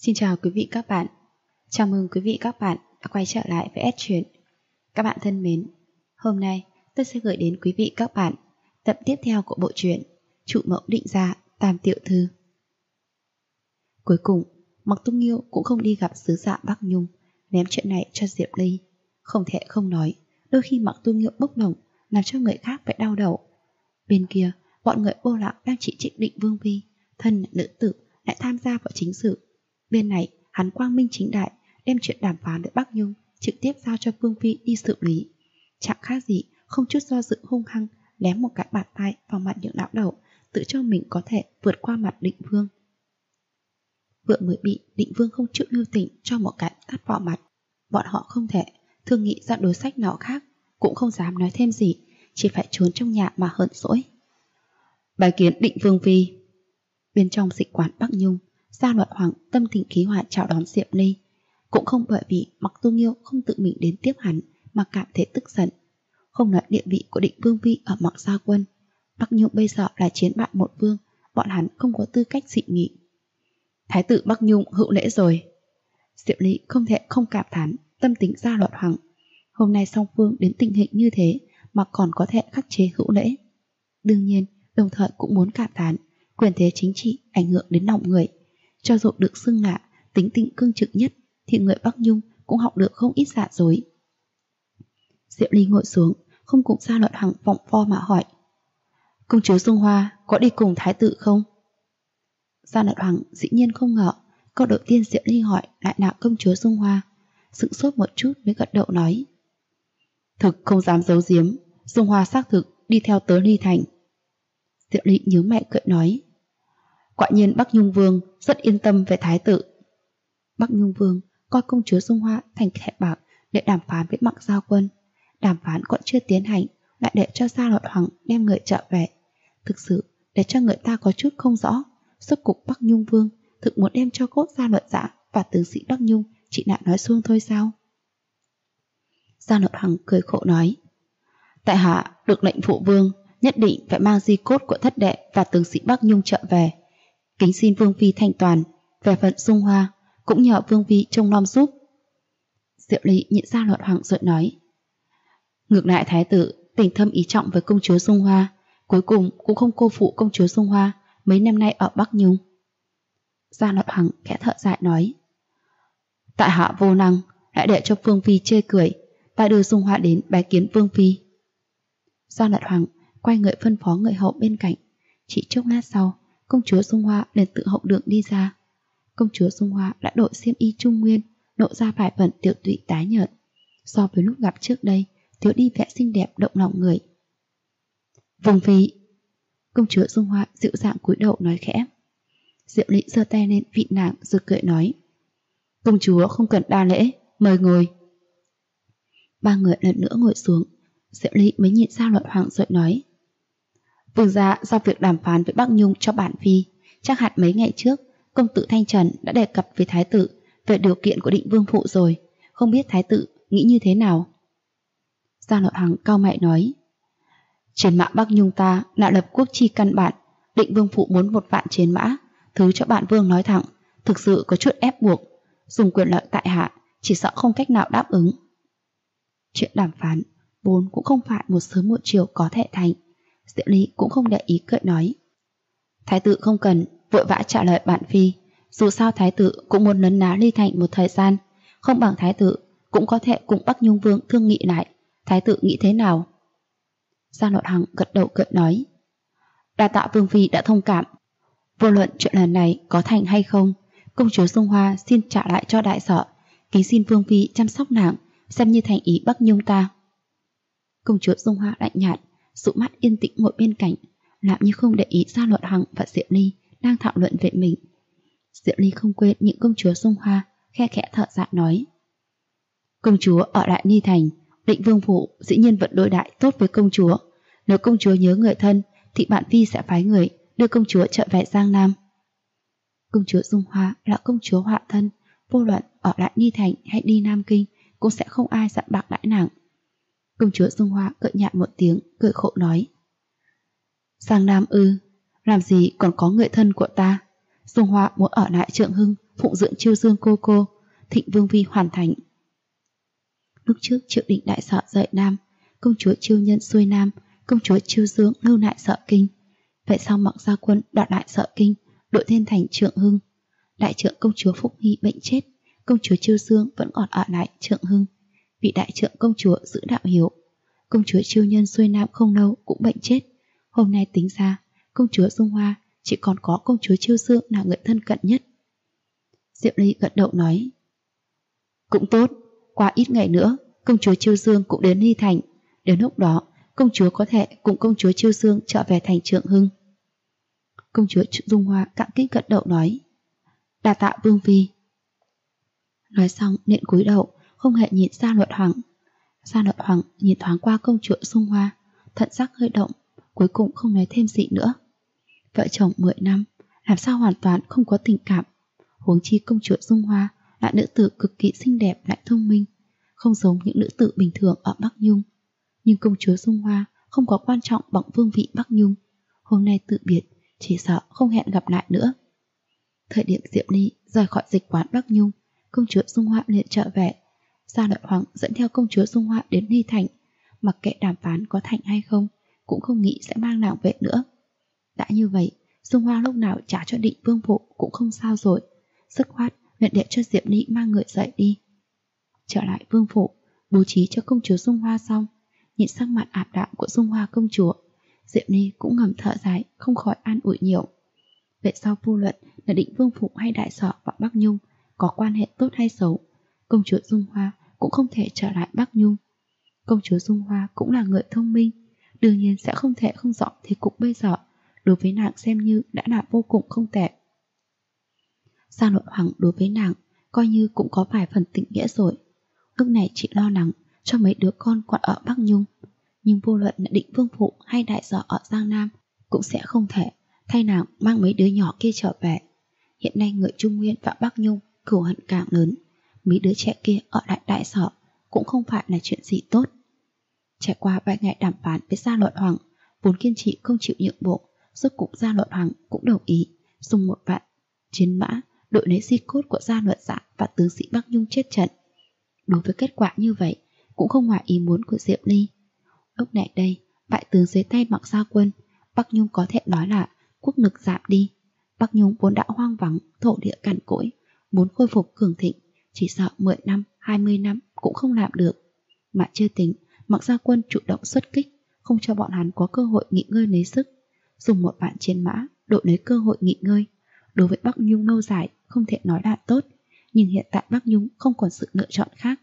Xin chào quý vị các bạn. Chào mừng quý vị các bạn đã quay trở lại với S Truyện. Các bạn thân mến, hôm nay tôi sẽ gửi đến quý vị các bạn tập tiếp theo của bộ truyện Trụ Mẫu Định Gia Tam Tiểu Thư. Cuối cùng, Mạc Tung Nghiêu cũng không đi gặp sứ giả Bắc Nhung, ném chuyện này cho Diệp Ly. Không thể không nói, đôi khi Mạc Tung Nghiêu bốc đồng làm cho người khác phải đau đầu. Bên kia, bọn người Ô Lạc đang chỉ trích Định Vương Phi, thân nữ tử lại tham gia vào chính sự. Bên này, hắn quang minh chính đại đem chuyện đàm phán với Bắc Nhung trực tiếp giao cho Vương Phi đi xử lý. Chẳng khác gì, không chút do dự hung hăng lém một cái bạt tay vào mặt những lão đầu, tự cho mình có thể vượt qua mặt Định Vương. Vừa mới bị Định Vương không chịu lưu tình cho một cái tát vào mặt, bọn họ không thể thương nghị ra đối sách nào khác, cũng không dám nói thêm gì, chỉ phải trốn trong nhà mà hờn dỗi. Bài kiến Định Vương Phi. Bên trong dịch quán Bắc Nhung, Gia Luật Hoàng tâm tình khí hòa chào đón Diệp Ly, cũng không bởi vì Mạc Tung Nghiêu không tự mình đến tiếp hắn mà cảm thấy tức giận. Không nói địa vị của Định Vương Phi ở Mạc Gia Quân, Bắc Nhung bây giờ là chiến bại một vương, bọn hắn không có tư cách dị nghị. Thái tử Bắc Nhung hữu lễ rồi. Diệp Ly không thể không cảm thán tâm tính Gia Luật Hoàng. Hôm nay song phương đến tình hình như thế mà còn có thể khắc chế hữu lễ. Đương nhiên, đồng thời cũng muốn cảm thán quyền thế chính trị ảnh hưởng đến lòng người. Cho dù được xưng là tính tình cương trực nhất thì người Bắc Nhung cũng học được không ít giả dối. Diệp Ly ngồi xuống, không cùng Gia Luật Hoàng vòng vo mà hỏi: công chúa Dung Hoa có đi cùng thái tử không? Gia Luật Hoàng dĩ nhiên không ngờ câu đầu tiên Diệp Ly hỏi lại là công chúa Dung Hoa, sững sốt một chút mới gật đầu nói: thực không dám giấu giếm, Dung Hoa xác thực đi theo tớ Ly Thành. Diệp Ly nhíu mày cười nói: quả nhiên Bắc Nhung Vương rất yên tâm về thái tử. Bắc Nhung Vương coi công chúa Dung Hoa thành thẻ bạc để đàm phán với Mạc Gia Quân. Đàm phán còn chưa tiến hành lại để cho Gia Luật Hoàng đem người trở về. Thực sự để cho người ta có chút không rõ, rốt cục Bắc Nhung Vương thực muốn đem cho cốt Gia Luật Giả và tướng sĩ Bắc Nhung chỉ lại nói xuông thôi sao? Gia Luật Hoàng cười khổ nói: tại hạ được lệnh phụ vương nhất định phải mang di cốt của thất đệ và tướng sĩ Bắc Nhung trở về. Kính xin Vương Phi thành toàn, về phận Dung Hoa cũng nhờ Vương Phi trông nom giúp. Diệp Ly nhìn Gia Luật Hoàng rồi nói: ngược lại thái tử tình thâm ý trọng với công chúa Dung Hoa, cuối cùng cũng không cô phụ công chúa Dung Hoa mấy năm nay ở Bắc Nhung. Gia Luật Hoàng khẽ thở dài nói: tại hạ vô năng, lại để cho Vương Phi chê cười, ta đưa Dung Hoa đến bái kiến Vương Phi. Gia Luật Hoàng quay người phân phó người hậu bên cạnh. Chỉ chốc lát sau, công chúa Dung Hoa liền tự hậu đường đi ra. Công chúa Dung Hoa đã đội xiêm y trung nguyên, lộ ra vài phần tiểu tụy tái nhợt. So với lúc gặp trước đây, thiếu đi vẻ xinh đẹp động lòng người. Vương Phi. Công chúa Dung Hoa dịu dàng cúi đầu nói khẽ. Diệp Ly giơ tay lên vịn nàng rồi cười nói: công chúa không cần đa lễ, mời ngồi. Ba người lần nữa ngồi xuống. Diệp Ly mới nhìn Gia Luật Hoàng rồi nói: vương gia giao việc đàm phán với Bắc Nhung cho bản phi, chắc hẳn mấy ngày trước công tử Thanh Trần đã đề cập với thái tử về điều kiện của Định Vương phụ rồi, không biết thái tử nghĩ như thế nào? Gia Luật Hoàng cau mày nói: trên mã Bắc Nhung ta đã lập quốc chi căn bản, Định Vương phụ muốn 1 vạn chiến mã, thứ cho bản vương nói thẳng, thực sự có chút ép buộc, dùng quyền lợi tại hạ chỉ sợ không cách nào đáp ứng. Chuyện đàm phán vốn cũng không phải một sớm một chiều có thể thành. Diệp Ly cũng không để ý cười nói: thái tử không cần vội vã trả lời bản phi, dù sao thái tử cũng muốn lấn ná Ly Thành một thời gian, không bằng thái tử cũng có thể cùng Bắc Nhung Vương thương nghị lại, thái tử nghĩ thế nào? Gia Luật Hoàng gật đầu cười nói: đa tạ Vương Phi đã thông cảm, vô luận chuyện lần này có thành hay không, công chúa Dung Hoa xin trả lại cho đại sở, kính xin Vương Phi chăm sóc nàng, xem như thành ý Bắc Nhung ta. Công chúa Dung Hoa lạnh nhạt, dụ mắt yên tĩnh ngồi bên cạnh, làm như không để ý Gia Luật Hoàng và Diệp Ly đang thảo luận về mình. Diệp Ly không quên những công chúa Dung Hoa, khe khẽ thở dài nói: công chúa ở lại Ly Thành, Định Vương phụ dĩ nhiên vẫn đối đãi tốt với công chúa, nếu công chúa nhớ người thân thì bản phi sẽ phái người đưa công chúa trở về Giang Nam. Công chúa Dung Hoa là công chúa họa thân, vô luận ở lại Ly Thành hay đi Nam Kinh cũng sẽ không ai dặn bạc đãi nàng. Công chúa Dung Hoa cợt nhạt một tiếng, cười khổ nói: Giang Nam ư, làm gì còn có người thân của ta. Dung Hoa muốn ở lại Trượng Hưng phụng dưỡng Chiêu Dương cô, thịnh vương vi hoàn thành. Lúc trước Triệu Định đại sợ dậy Nam, công chúa Chiêu Nhân xuôi Nam, công chúa Chiêu Dương lưu lại Sợ Kinh. Vậy sau Mặc Gia Quân đoạt lại Sợ Kinh, đội thiên thành Trượng Hưng. Đại trượng công chúa Phúc Hy bệnh chết, công chúa Chiêu Dương vẫn còn ở lại Trượng Hưng. Vị đại trượng công chúa giữ đạo hiếu. Công chúa Chiêu Nhân xuôi Nam không lâu cũng bệnh chết. Hôm nay tính ra, công chúa Dung Hoa chỉ còn có công chúa Chiêu Dương là người thân cận nhất. Diệp Ly gật đầu nói: cũng tốt, qua ít ngày nữa công chúa Chiêu Dương cũng đến Ly Thành. Đến lúc đó công chúa có thể cùng công chúa Chiêu Dương trở về thành Trượng Hưng. Công chúa Dung Hoa cảm kích gật đầu nói: đa tạ vương phi. Nói xong liền cúi đầu, không hề nhìn Gia Luật Hoàng. Gia Luật Hoàng nhìn thoáng qua công chúa Dung Hoa, thận sắc hơi động, cuối cùng không nói thêm gì nữa. Vợ chồng 10 năm, làm sao hoàn toàn không có tình cảm. Huống chi công chúa Dung Hoa là nữ tử cực kỳ xinh đẹp lại thông minh, không giống những nữ tử bình thường ở Bắc Nhung. Nhưng công chúa Dung Hoa không có quan trọng bằng vương vị Bắc Nhung. Hôm nay tự biệt, chỉ sợ không hẹn gặp lại nữa. Thời điểm Diệp Ly rời khỏi dịch quán Bắc Nhung, công chúa Dung Hoa liền trở về. Gia Luật Hoàng dẫn theo công chúa Dung Hoa đến Ly Thành, mặc kệ đàm phán có thành hay không, cũng không nghĩ sẽ mang nàng về nữa. Đã như vậy, Dung Hoa lúc nào trả cho Định Vương Phụ cũng không sao rồi, dứt khoát liền để cho Diệp Ly mang người dậy đi. Trở lại Vương Phụ, bố trí cho công chúa Dung Hoa xong, nhìn sắc mặt ảm đạm của Dung Hoa công chúa, Diệp Ly cũng ngầm thở dài, không khỏi an ủi nhiều. Vậy sau vô luận là Định Vương Phụ hay đại sở và Bắc Nhung có quan hệ tốt hay xấu, công chúa Dung Hoa cũng không thể trở lại Bắc Nhung. Công chúa Dung Hoa cũng là người thông minh, đương nhiên sẽ không thể không rõ thế cục bây giờ đối với nàng xem như đã là vô cùng không tệ. Gia Luật Hoàng đối với nàng coi như cũng có vài phần tình nghĩa rồi. Lúc này chỉ lo lắng cho mấy đứa con còn ở Bắc Nhung, nhưng vô luận là Định Vương Phụ hay đại sở ở Giang Nam cũng sẽ không thể thay nàng mang mấy đứa nhỏ kia trở về. Hiện nay người Trung Nguyên và Bắc Nhung cừu hận càng lớn, mấy đứa trẻ kia ở lại đại sở cũng không phải là chuyện gì tốt. Trải qua vài ngày đàm phán với Gia Luật Hoàng, vốn kiên trì không chịu nhượng bộ, rốt cục Gia Luật Hoàng cũng đồng ý dùng 1 vạn chiến mã đội lấy di cốt của Gia Luật Dạ và tướng sĩ Bắc Nhung chết trận. Đối với kết quả như vậy cũng không ngoài ý muốn của Diệp Ly. Lúc này đây, bại tướng dưới tay Mặc Gia Quân, Bắc Nhung có thể nói là quốc lực giảm đi. Bắc Nhung vốn đã hoang vắng, thổ địa cằn cỗi, muốn khôi phục cường thịnh, chỉ sợ 10 năm, 20 năm cũng không làm được. Mà chưa tính, Mặc Gia Quân chủ động xuất kích, không cho bọn hắn có cơ hội nghỉ ngơi lấy sức, dùng 1 vạn chiến mã đội lấy cơ hội nghỉ ngơi. Đối với Bắc Nhung lâu dài không thể nói là tốt, nhưng hiện tại Bắc Nhung không còn sự lựa chọn khác.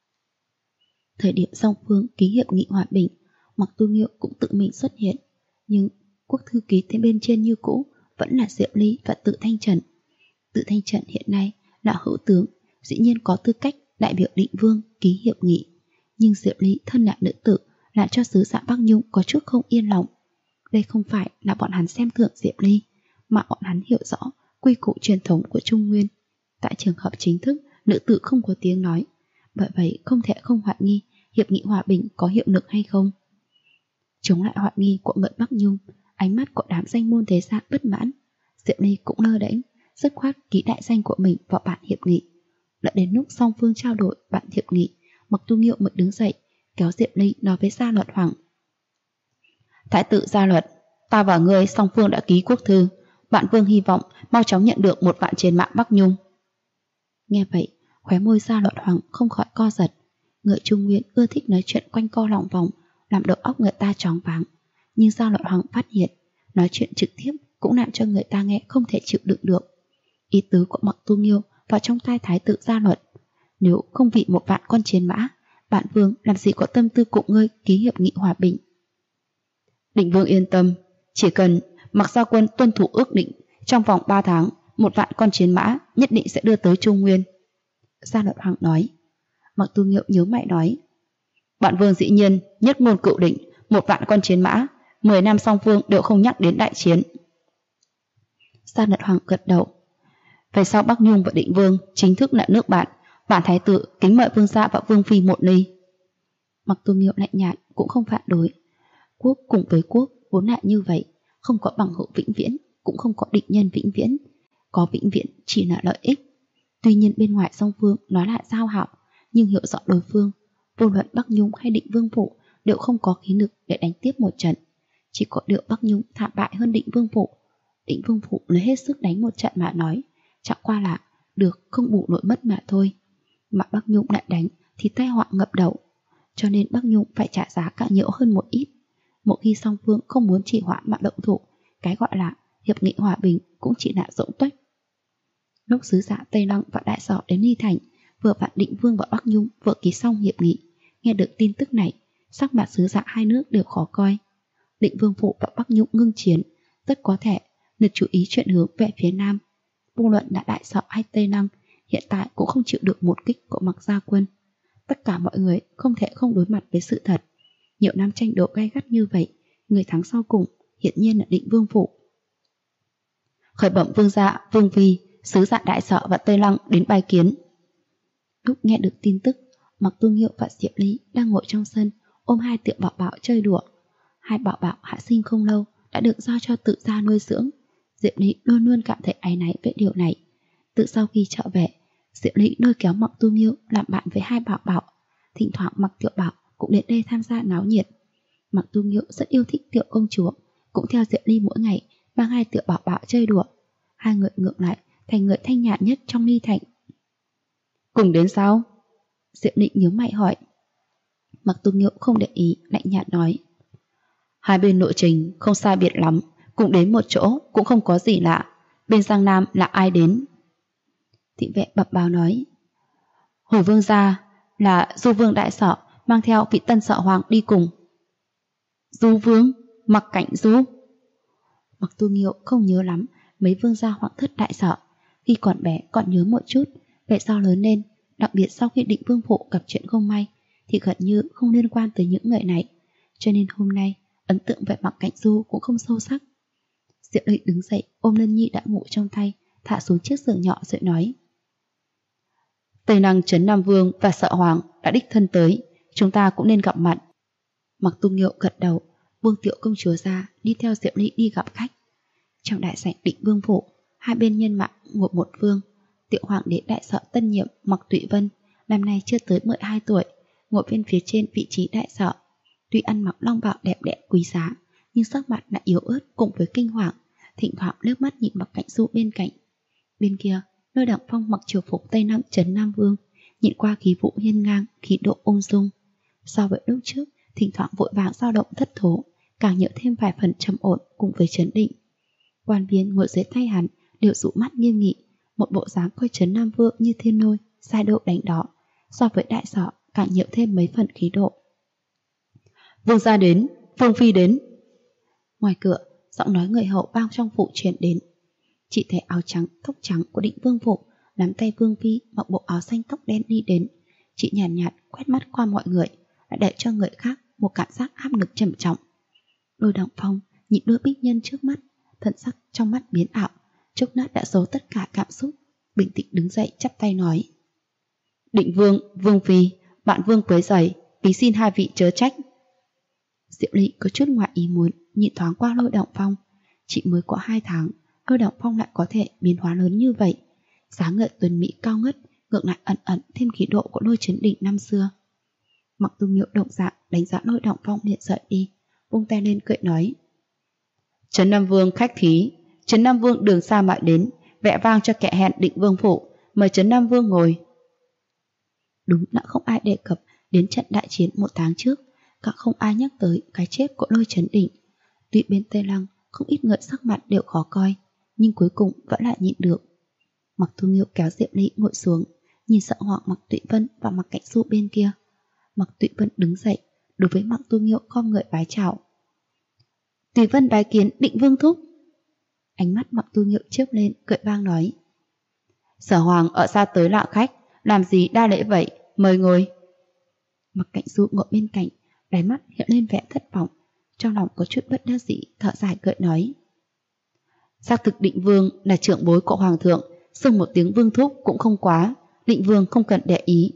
Thời điểm song phương ký hiệp nghị hòa bình, Mặc Tu Nghiêu cũng tự mình xuất hiện, nhưng quốc thư ký thêm bên trên như cũ vẫn là Diệp Ly và Tự Thanh Trần. Tự Thanh Trần hiện nay là hữu tướng, dĩ nhiên có tư cách đại biểu Định Vương ký hiệp nghị, nhưng Diệp Ly thân là nữ tử làm cho sứ giả Bắc Nhung có chút không yên lòng. Đây không phải là bọn hắn xem thường Diệp Ly, mà bọn hắn hiểu rõ quy củ truyền thống của Trung Nguyên. Tại trường hợp chính thức, nữ tử không có tiếng nói, bởi vậy không thể không hoài nghi hiệp nghị hòa bình có hiệu lực hay không. Chống lại hoài nghi của người Bắc Nhung, ánh mắt của đám danh môn thế gia bất mãn, Diệp Ly cũng lơ đễnh, dứt khoát ký đại danh của mình vào bản hiệp nghị. Đợi đến lúc song phương trao đổi bản hiệp nghị, Mặc Tu Nghiêu mới đứng dậy, kéo Diệp Ly nói với Gia Luật Hoàng: Thái tử Gia Luật, ta và ngươi song phương đã ký quốc thư, bản vương hy vọng mau chóng nhận được 1 vạn chiến mã Bắc Nhung. Nghe vậy, khóe môi Gia Luật Hoàng không khỏi co giật. Người Trung Nguyên ưa thích nói chuyện quanh co lòng vòng, làm đầu óc người ta choáng váng. Nhưng Gia Luật Hoàng phát hiện, nói chuyện trực tiếp cũng làm cho người ta nghe không thể chịu đựng được. Ý tứ của Mặc Tu Nghiêu vào trong tai Thái tử Gia Luật: nếu không vì 1 vạn con chiến mã, bản vương làm gì có tâm tư cùng ngươi ký hiệp nghị hòa bình. Định vương yên tâm, chỉ cần Mặc Gia Quân tuân thủ ước định, trong vòng 3 tháng 1 vạn con chiến mã nhất định sẽ đưa tới Trung Nguyên. Gia Luật Hoàng nói. Mặc Tu Nghiêu nhớ mày nói: bản vương dĩ nhiên nhất ngôn cựu định, 1 vạn con chiến mã, 10 năm song phương đều không nhắc đến đại chiến. Gia Luật Hoàng gật đầu. Về sau Bắc Nhung và Định Vương chính thức là nước bạn, bản thái tử kính mời vương gia và vương phi 1 ly. Mặc Tu Nghiêu lạnh nhạt cũng không phản đối. Quốc cùng với quốc vốn lại như vậy, không có bằng hữu vĩnh viễn, cũng không có địch nhân vĩnh viễn, có vĩnh viễn chỉ là lợi ích. Tuy nhiên bên ngoài song phương nói là giao hảo, nhưng hiểu rõ đối phương, vô luận Bắc Nhung hay Định Vương Phủ đều không có khí lực để đánh tiếp một trận. Chỉ có điều Bắc Nhung thảm bại hơn Định Vương Phủ. Định Vương Phủ lấy hết sức đánh một trận mà nói, chẳng qua là được không bù nổi mất mà thôi. Mà Bắc Nhung lại đánh thì tai họa ngập đầu, cho nên Bắc Nhung phải trả giá càng nhiều hơn một ít. Một khi song phương không muốn trì hoãn mà động thủ, cái gọi là hiệp nghị hòa bình cũng chỉ là rỗng tuếch. Lúc sứ giả Tây Lăng và Đại Sở đến Ly Thành, vừa vặn Định Vương và Bắc Nhung vừa ký xong hiệp nghị. Nghe được tin tức này, sắc mặt sứ giả hai nước đều khó coi. Định Vương Phủ và Bắc Nhung ngưng chiến, rất có thể lực chú ý chuyển hướng về phía Nam. Vô luận là Đại Sở hay Tây Lăng, hiện tại cũng không chịu được một kích của Mạc Gia Quân. Tất cả mọi người không thể không đối mặt với sự thật. Nhiều năm tranh đấu gay gắt như vậy, người thắng sau cùng hiển nhiên là Định Vương Phủ. Khởi bẩm vương gia, vương phi, sứ giả Đại Sở và Tây Lăng đến bái kiến. Lúc nghe được tin tức, Mạc Tu Nghiêu và Diệp Ly đang ngồi trong sân ôm hai tiểu bảo bảo chơi đùa. Hai bảo bảo hạ sinh không lâu đã được giao cho tự gia nuôi dưỡng. Diệp Ly luôn luôn cảm thấy áy náy về điều này. Từ sau khi trở về, Diệp Ly lôi kéo Mạc Tu Nghiêu làm bạn với hai bảo bảo. Thỉnh thoảng Mạc Tiểu Bảo cũng đến đây tham gia náo nhiệt. Mạc Tu Nghiêu rất yêu thích tiểu công chúa, cũng theo Diệp Ly mỗi ngày mang hai tiểu bảo bảo chơi đùa. Hai người ngược lại thành người thanh nhàn nhất trong Ly Thành. Cùng đến sao? Diệp Ly nhíu mày hỏi. Mạc Tu Nghiêu không để ý, lạnh nhạt nói: hai bên nội trình không sai biệt lắm, cùng đến một chỗ cũng không có gì lạ. Bên Giang Nam là ai đến? Thị vệ bập bào nói: hồi vương gia là Du Vương Đại Sở mang theo vị tân Sở Hoàng đi cùng. Du Vương? Mặc Cảnh Du? Mạc Tu Nghiêu không nhớ lắm mấy vương gia hoàng thất Đại Sở. Khi còn bé còn nhớ một chút, vậy sao lớn lên, đặc biệt sau khi Định Vương Phủ gặp chuyện không may, thì gần như không liên quan tới những người này. Cho nên hôm nay ấn tượng về Mặc Cảnh Du cũng không sâu sắc. Diệp Ly đứng dậy ôm Lân Nhi đã ngủ trong tay, thả xuống chiếc giường nhỏ rồi nói: Tây Năng Trấn Nam Vương và Sở Hoàng đã đích thân tới, chúng ta cũng nên gặp mặt. Mạc Tu Nghiêu gật đầu, buông tiểu công chúa ra, đi theo Diệp Ly đi gặp khách. Trong đại sảnh Định Vương Phủ, hai bên nhân mã ngồi một vương. Tiểu hoàng đế Đại Sở tân nhiệm Mạc Tụy Vân năm nay chưa tới 12 tuổi, ngồi bên phía trên vị trí Đại Sở. Tuy ăn mặc long bào đẹp đẽ quý giá, nhưng sắc mặt lại yếu ớt cùng với kinh hoàng, thỉnh thoảng liếc mắt nhìn Mạc Cảnh Du bên cạnh. Bên kia, Lôi Đặng Phong mặc triều phục Tây Năng Trấn Nam Vương, nhìn qua khí vũ hiên ngang, khí độ ung dung. So với lúc trước, thỉnh thoảng vội vàng dao động thất thố, càng nhớ thêm vài phần trầm ổn cùng với trấn định. Quan viên ngồi dưới tay hắn đều dụ mắt nghiêm nghị, một bộ dáng coi Trấn Nam Vương như thiên lôi, sai độ đánh đó. So với Đại Sở càng nhiều thêm mấy phần khí độ. Vương gia đến, Vương phi đến. Ngoài cửa, giọng nói người hậu vang trong phủ truyền đến. Chị thấy áo trắng, tóc trắng của Định Vương Phủ nắm tay Vương phi mặc bộ áo xanh tóc đen đi đến. Chị nhàn nhạt quét mắt qua mọi người, đã để cho người khác một cảm giác áp lực trầm trọng. Lôi Đặng Phong nhìn đôi bích nhân trước mắt, thần sắc trong mắt biến ảo, chốc lát đã giấu tất cả cảm xúc, bình tĩnh đứng dậy chắp tay nói: Định Vương, Vương phi, bạn Vương quấy rầy, kính xin hai vị chớ trách. Diệu Ly có chút ngoại ý muốn nhìn thoáng qua Lôi Đặng Phong. Chỉ mới có 2 tháng, Lôi Đặng Phong lại có thể biến hóa lớn như vậy. Dáng người tuấn mỹ cao ngất, ngược lại ẩn ẩn thêm khí độ của Lôi Trấn Định năm xưa. Mặc Tu Nghiêu động dạng đánh giá Lôi Đặng Phong liền rời đi, vung tay lên cười nói: Trấn Nam Vương khách khí, Trấn Nam Vương đường xa mãi đến, vẽ vang cho kẻ hẹn Định Vương Phủ, mời Trấn Nam Vương ngồi. Đúng là không ai đề cập đến trận đại chiến 1 tháng trước, càng không ai nhắc tới cái chết của Lôi Trấn Định. Tuy bên Tây Lăng không ít người sắc mặt đều khó coi, nhưng cuối cùng vẫn lại nhịn được. Mạc Tu Nghiêu kéo Diệp Ly ngồi xuống, nhìn Sở Hoàng Mạc Tụy Vân và Mạc Cảnh Du bên kia. Mạc Tụy Vân đứng dậy, đối với Mạc Tu Nghiêu khom người bái chào. Tùy Vân bái kiến Định Vương thúc. Ánh mắt Mạc Tu Nghiêu chớp lên, cười vang nói: Sở Hoàng ở xa tới lạ khách, làm gì đa lễ vậy, mời ngồi. Mạc Cảnh Du ngồi bên cạnh, đáy mắt hiện lên vẻ thất vọng, trong lòng có chút bất đắc dĩ, thở dài cười nói: Xác thực Định Vương là trưởng bối của Hoàng thượng, xưng một tiếng Vương thúc cũng không quá, Định Vương không cần để ý.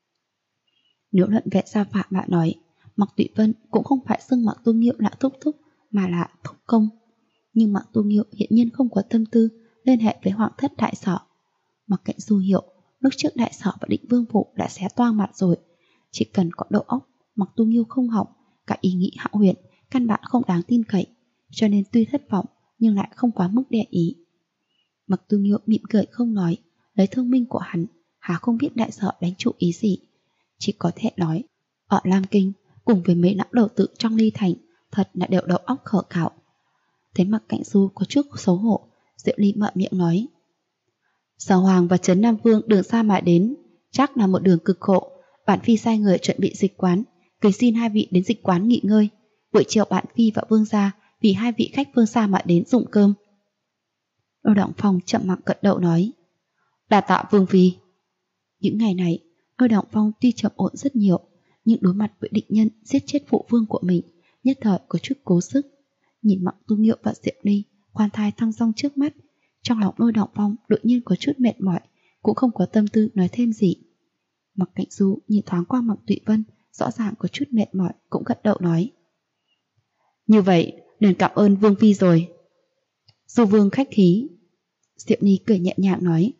Nếu luận về gia phạm mà nói, Mạc Tụy Vân cũng không phải xưng Mạc Tu Nghiêu là thúc thúc, mà là thúc công. Nhưng Mạc Tu Nghiêu hiện nhiên không có tâm tư liên hệ với Hoàng thất Đại Sở. Mạc Cảnh Du hiểu lúc trước đại sở và Định Vương Phủ đã xé toang mặt rồi. Chỉ cần có đầu óc, Mặc Tu Nghiêu không hỏng, cả ý nghĩ hão huyền, căn bản không đáng tin cậy, cho nên tuy thất vọng nhưng lại không quá mức để ý. Mặc Tu Nghiêu mỉm cười không nói, lấy thông minh của hắn, há không biết đại sở đánh chủ ý gì. Chỉ có thể nói, ở Lam Kinh, cùng với mấy lão đầu tự trong Ly Thành, thật là đều đầu óc khờ khạo. Thấy Mặc Cảnh Du có chút xấu hổ, Diệu Ly mở miệng nói: Sở Hoàng và Trấn Nam Vương đường xa mà đến, chắc là một đường cực khổ. Bản phi sai người chuẩn bị dịch quán, kính xin hai vị đến dịch quán nghỉ ngơi. Buổi chiều bản phi và vương gia vì hai vị khách phương xa mà đến dụng cơm. Lô Động Phong chậm mặc cận đậu nói: Đa tạ vương phi. Những ngày này, Lô Động Phong tuy trầm ổn rất nhiều, nhưng đối mặt với địch nhân giết chết phụ vương của mình, nhất thời có chút cố sức. Nhìn Mặc Tu Nghiêu và Diệu Ly khoan thai thăng dong trước mắt, trong lòng Lô Động Phong đột nhiên có chút mệt mỏi, cũng không có tâm tư nói thêm gì. Mặc Cảnh Du nhìn thoáng qua Mặc Tụy Vân, rõ ràng có chút mệt mỏi, cũng gật đầu nói: Như vậy, nên cảm ơn vương phi rồi. Du vương khách khí. Diệu Ly cười nhẹ nhàng nói.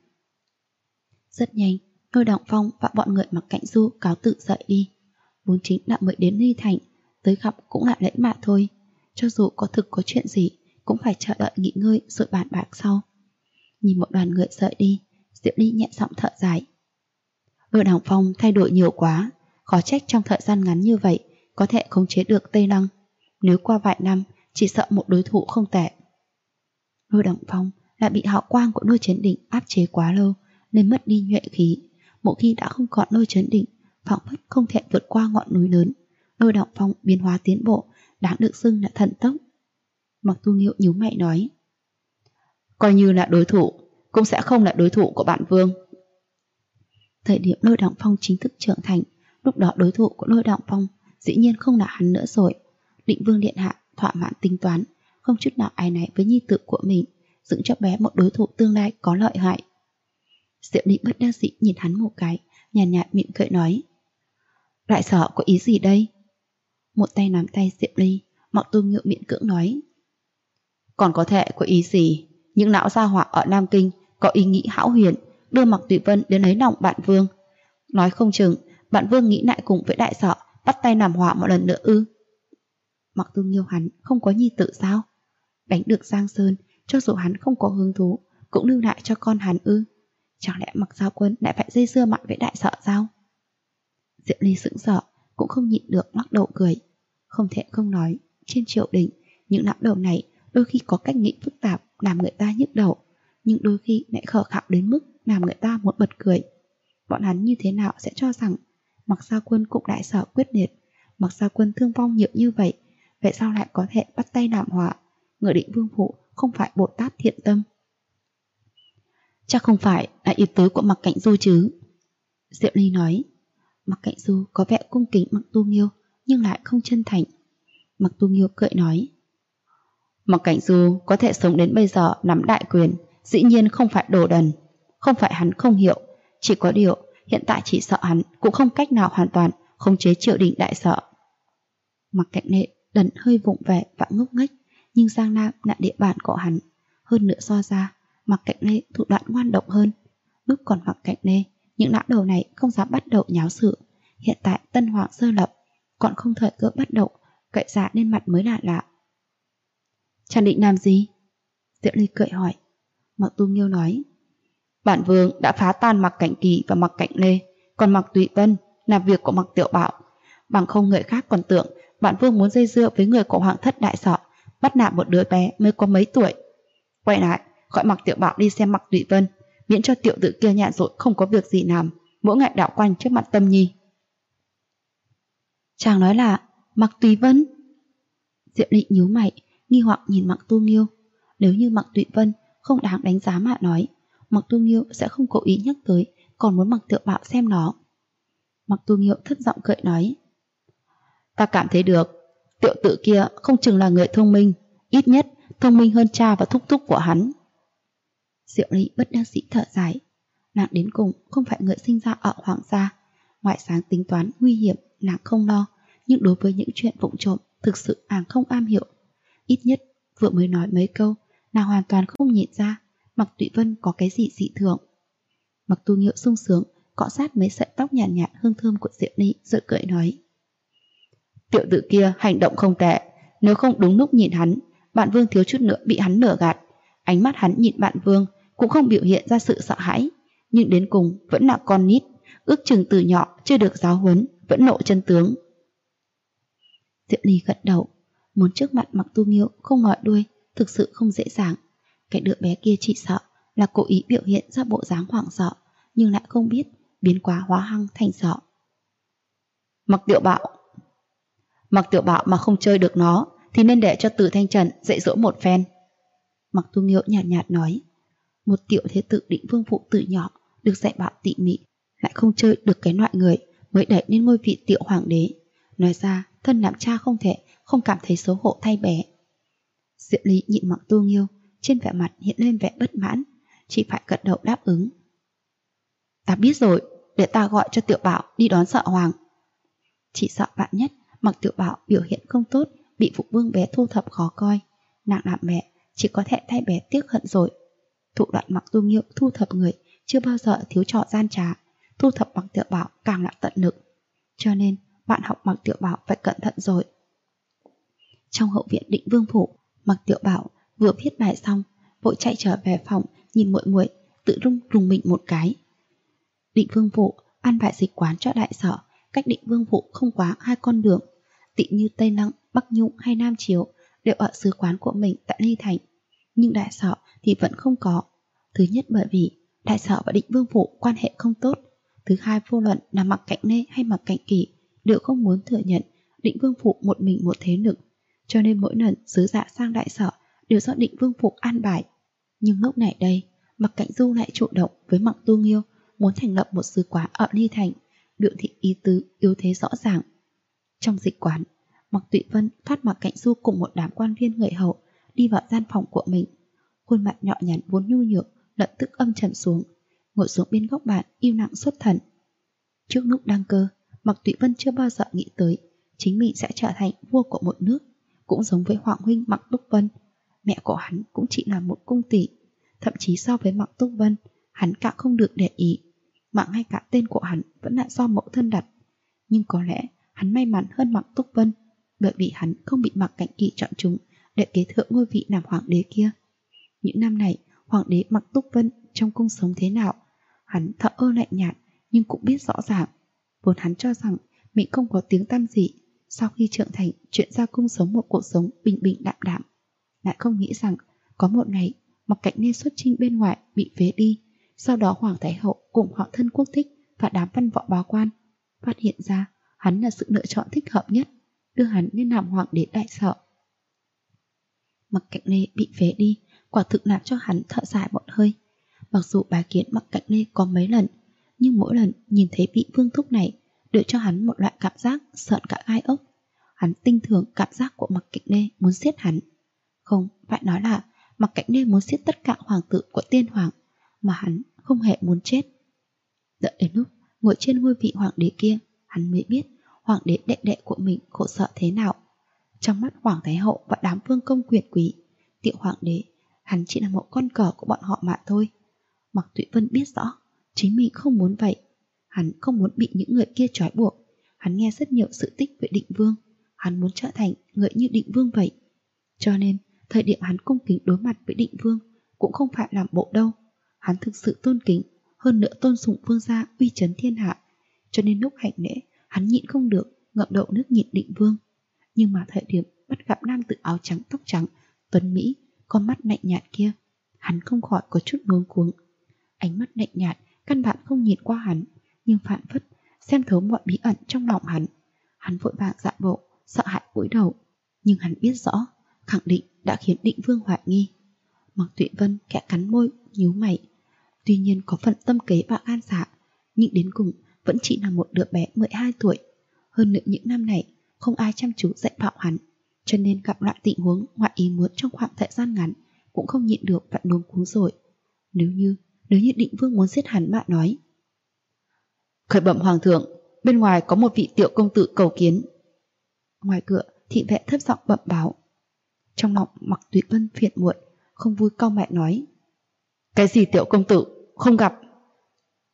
Rất nhanh, Lô Động Phong và bọn người Mặc Cảnh Du cáo tự rời đi. Vốn chính là mới đến Ly Thành, tới gặp cũng là lễ mạ thôi. Cho dù có thực có chuyện gì, cũng phải chờ đợi nghỉ ngơi rồi bàn bạc sau. Nhìn một đoàn người rời đi, Diệu Ly nhẹ giọng thở dài. Lô Động Phong thay đổi nhiều quá, khó trách trong thời gian ngắn như vậy có thể khống chế được Tây Lăng. Nếu qua vài năm, chỉ sợ một đối thủ không tệ. Lô Động Phong lại bị hào quang của Lôi Chấn Định áp chế quá lâu, nên mất đi nhuệ khí. Một khi đã không còn Lôi Chấn Định, phảng phất không thể vượt qua ngọn núi lớn. Lô Động Phong biến hóa tiến bộ, đáng được xưng là thần tốc. Mặc Tu Nghiêu nhíu mày nói: Coi như là đối thủ, cũng sẽ không là đối thủ của bản vương. Thời điểm Lôi Động Phong chính thức trưởng thành, lúc đó đối thủ của Lôi Động Phong dĩ nhiên không là hắn nữa rồi. Định Vương điện hạ thỏa mãn tính toán, không chút nào áy náy với nhi tử của mình, dựng cho bé một đối thủ tương lai có lợi hại. Diệu Ly bất đắc dĩ nhìn hắn một cái, nhàn nhạt mỉm cười nói: Đại sở có ý gì đây? Một tay nắm tay Diệu Ly, Mặc Tu Nghiêu miễn cưỡng nói: Còn có thể có ý gì? Những lão gia họa ở Nam Kinh có ý nghĩ hão huyền, đưa Mặc Tùy Vân đến lấy lòng bạn vương. Nói không chừng bạn vương nghĩ lại cùng với đại sở bắt tay làm họa một lần nữa ư? Mặc Tu Nghiêu hắn không có nhi tử sao? Đánh được Giang Sơn, cho dù hắn không có hứng thú, cũng lưu lại cho con hắn ư? Chẳng lẽ Mặc Giao Quân lại phải dây dưa mặn với đại sở sao? Diệu Ly sững sờ, cũng không nhịn được lắc đầu cười. Không thể không nói, trên triều đình, những lão đầu này đôi khi có cách nghĩ phức tạp làm người ta nhức đầu, nhưng đôi khi lại khờ khạo đến mức làm người ta muốn bật cười. Bọn hắn như thế nào sẽ cho rằng Mặc Giao Quân cùng đại sở quyết liệt, Mặc Giao Quân thương vong nhiều như vậy, vậy sao lại có thể bắt tay làm họa? Người Định Vương Phủ không phải Bồ Tát thiện tâm. Chắc không phải là ý tứ của Mặc Cảnh Du chứ? Diệu Ly nói. Mặc Cảnh Du có vẻ cung kính Mặc Tu Nghiêu, nhưng lại không chân thành. Mặc Tu Nghiêu cười nói: Mặc Cảnh Du có thể sống đến bây giờ nắm đại quyền, dĩ nhiên không phải đồ đần. Không phải hắn không hiểu, chỉ có điều hiện tại chỉ sợ hắn cũng không cách nào hoàn toàn khống chế triều đình đại sở. Mặc Cảnh Lệ đần hơi vụng về và ngốc nghếch, nhưng Giang Nam là địa bàn của hắn. Hơn nữa so ra, Mặc Cảnh Lê thủ đoạn ngoan độc hơn. Lúc còn Mặc Cảnh Lê, những lão đầu này không dám bắt đầu nháo sự. Hiện tại Tân Hoàng sơ lập, còn không thời cơ bắt đầu, cậy giả lên mặt mới lạ. Chàng định làm gì? Diệu Ly cười hỏi. Mặc Tu Nghiêu nói: Bản vương đã phá tan Mặc Cảnh Kỳ và Mặc Cảnh Lê, còn Mặc Tùy Vân là việc của Mặc Tiểu Bảo. Bằng không người khác còn tưởng bản vương muốn dây dưa với người của Hoàng thất đại sở, bắt nạt một đứa bé mới có mấy tuổi. Quay lại, gọi Mặc Tiểu Bảo đi xem Mặc Tùy Vân, miễn cho tiểu tử kia nhàn rỗi không có việc gì làm, mỗi ngày đảo quanh trước mặt Tâm Nhi. Chàng nói là Mặc Tùy Vân? Diệu Ly nhíu mày, nghi hoặc nhìn Mặc Tu Nghiêu. Nếu như Mặc Tùy Vân không đáng đánh giá mà nói, Mặc Tu Nghiêu sẽ không cố ý nhắc tới, còn muốn Mặc Tiểu Bảo xem nó. Mặc Tu Nghiêu thất giọng cười nói: Ta cảm thấy được, tiểu tử kia không chừng là người thông minh, ít nhất thông minh hơn cha và thúc thúc của hắn. Diệu Ly bất đắc dĩ thở dài. Nàng đến cùng không phải người sinh ra ở hoàng gia, ngoại sáng tính toán nguy hiểm nàng không lo, nhưng đối với những chuyện vụng trộm thực sự nàng không am hiểu. Ít nhất vừa mới nói mấy câu, nàng hoàn toàn không nhìn ra Mặc Tụy Vân có cái gì dị thường. Mặc Tu Nghiêu sung sướng cọ sát mấy sợi tóc nhàn nhạt hương thơm của Diệu Ly rồi cười nói: Tiểu tử kia hành động không tệ, nếu không đúng lúc nhìn hắn, bạn Vương thiếu chút nữa bị hắn lừa gạt. Ánh mắt hắn nhìn bạn Vương cũng không biểu hiện ra sự sợ hãi, nhưng đến cùng vẫn là con nít, ước chừng từ nhỏ chưa được giáo huấn, vẫn lộ chân tướng. Diệu Ly gật đầu, muốn trước mặt Mặc Tu Nghiêu không ngọi đuôi thực sự không dễ dàng. Cái đứa bé kia chỉ sợ là cố ý biểu hiện ra bộ dáng hoảng sợ, nhưng lại không biết biến quá hóa hăng thành sợ. Mặc Tiểu Bạo mà không chơi được nó thì nên để cho Từ Thanh Trần dạy dỗ một phen. Mặc Tu Nghiêu nhạt nhạt nói, một tiểu thế tử Định Vương phụ từ nhỏ được dạy bảo tỉ mỉ, lại không chơi được cái loại người mới đẩy lên ngôi vị tiểu hoàng đế. Nói ra thân làm cha không thể không cảm thấy xấu hổ thay bé. Diệu Ly nhịn Mặc Tu Nghiêu, trên vẻ mặt hiện lên vẻ bất mãn, chỉ phải gật đầu đáp ứng. Ta biết rồi, để ta gọi cho Tiểu Bảo đi đón Sợ Hoàng. Chỉ sợ bạn nhất Mặc Tiểu Bảo biểu hiện không tốt, bị phụ vương bé thu thập khó coi. Nàng làm mẹ chỉ có thể thay bé tiếc hận rồi. Thủ đoạn Mặc Tu Nghiêu thu thập người chưa bao giờ thiếu trò gian trá, thu thập Mặc Tiểu Bảo càng là tận lực. Cho nên bạn học Mặc Tiểu Bảo phải cẩn thận rồi. Trong hậu viện Định Vương phủ, Mặc Tiểu Bảo vừa viết bài xong, vội chạy trở về phòng, nhìn muội muội, tự rùng mình một cái. Định Vương phủ an bài dịch quán cho đại sở, cách Định Vương phủ không quá 2 con đường. Tị như Tây Lăng, Bắc Nhung hay Nam Chiếu đều ở sứ quán của mình tại Ly Thành, nhưng đại sở thì vẫn không có. Thứ nhất bởi vì đại sở và Định Vương phủ quan hệ không tốt. Thứ hai, vô luận là Mặc Cạnh Nê hay Mặc Cạnh Kỷ đều không muốn thừa nhận Định Vương phủ một mình một thế lực, cho nên mỗi lần sứ giả sang đại sở đều do Định Vương phủ an bài. Nhưng lúc này đây, Mặc Cạnh Du lại chủ động với Mặc Tu Nghiêu muốn thành lập một sứ quán ở Ly Thành, biểu thị ý tứ yếu thế rõ ràng. Trong dịch quán, Mặc Tụy Vân thoát Mặc Cạnh Du cùng một đám quan viên người hậu đi vào gian phòng của mình. Khuôn mặt nhỏ nhắn vốn nhu nhược lập tức âm trầm xuống, ngồi xuống bên góc bàn im lặng xuất thần. Trước lúc đăng cơ, Mặc Tụy Vân chưa bao giờ nghĩ tới chính mình sẽ trở thành vua của một nước. Cũng giống với Hoàng huynh Mặc Túc Vân, mẹ của hắn cũng chỉ là một cung tỷ. Thậm chí so với Mặc Túc Vân, hắn càng không được để ý, mà ngay cả tên của hắn vẫn là do mẫu thân đặt. Nhưng có lẽ hắn may mắn hơn Mặc Túc Vân, bởi vì hắn không bị Mặc Cạnh Kỷ chọn chúng để kế thừa ngôi vị làm hoàng đế kia. Những năm này, hoàng đế Mặc Túc Vân trong cung sống thế nào, hắn thờ ơ lạnh nhạt nhưng cũng biết rõ ràng. Vốn hắn cho rằng mình không có tiếng tăm gì, sau khi trưởng thành chuyển ra cung sống một cuộc sống bình bình đạm đạm. Lại không nghĩ rằng có một ngày Mặc Cạnh Nê xuất chinh bên ngoài bị phế đi, sau đó Hoàng Thái Hậu cùng họ thân quốc thích và đám văn võ bá quan phát hiện ra hắn là sự lựa chọn thích hợp nhất, đưa hắn lên làm hoàng đế đại sở. Mặc Cạnh Nê bị phế đi quả thực làm cho hắn thở dài một hơi. Mặc dù bái kiến Mặc Cạnh Nê có mấy lần, nhưng mỗi lần nhìn thấy vị vương thúc này đều cho hắn một loại cảm giác sợn cả gai ốc. Hắn tinh thường cảm giác của Mặc Cạnh Nê muốn giết hắn. Không, phải nói là Mặc Cạnh Nê muốn giết tất cả hoàng tử của tiên hoàng, mà hắn không hề muốn chết. Đợi đến lúc ngồi trên ngôi vị hoàng đế kia, hắn mới biết hoàng đế đệ đệ của mình khổ sở thế nào. Trong mắt Hoàng Thái Hậu và đám vương công quyền quý, tiểu hoàng đế hắn chỉ là một con cờ của bọn họ mà thôi. Mặc Tụy Vân biết rõ chính mình không muốn vậy. Hắn không muốn bị những người kia trói buộc. Hắn nghe rất nhiều sự tích về Định Vương, hắn muốn trở thành người như Định Vương vậy. Cho nên thời điểm hắn cung kính đối mặt với Định Vương cũng không phải làm bộ đâu. Hắn thực sự tôn kính, hơn nữa tôn sùng vương gia uy chấn thiên hạ. Cho nên lúc hành lễ, hắn nhịn không được ngậm đậu nước nhìn Định Vương. Nhưng mà thời điểm bắt gặp nam tử áo trắng tóc trắng, tuấn mỹ, con mắt lạnh nhạt kia, hắn không khỏi có chút luống cuống. Ánh mắt lạnh nhạt căn bản không nhìn qua hắn, nhưng phảng phất xem thấu mọi bí ẩn trong lòng hắn. Hắn vội vàng dạ bộ, sợ hãi cúi đầu, nhưng hắn biết rõ, khẳng định đã khiến Định Vương hoài nghi. Mặc Tụy Vân khẽ cắn môi, nhíu mày. Tuy nhiên có phần tâm kế và gan dạ, nhưng đến cùng vẫn chỉ là một đứa bé 12 tuổi. Hơn nữa những năm này không ai chăm chú dạy bảo hắn, cho nên gặp loại tình huống ngoại ý muốn trong khoảng thời gian ngắn cũng không nhịn được và luống cuống rồi. Nếu như Định Vương muốn giết hắn mà nói. Khởi bẩm hoàng thượng, bên ngoài có một vị tiểu công tử cầu kiến. Ngoài cửa thị vệ thấp giọng bẩm báo. Trong lòng Mặc Tụy Vân phiền muộn, không vui cau mày nói. Cái gì tiểu công tử, không gặp.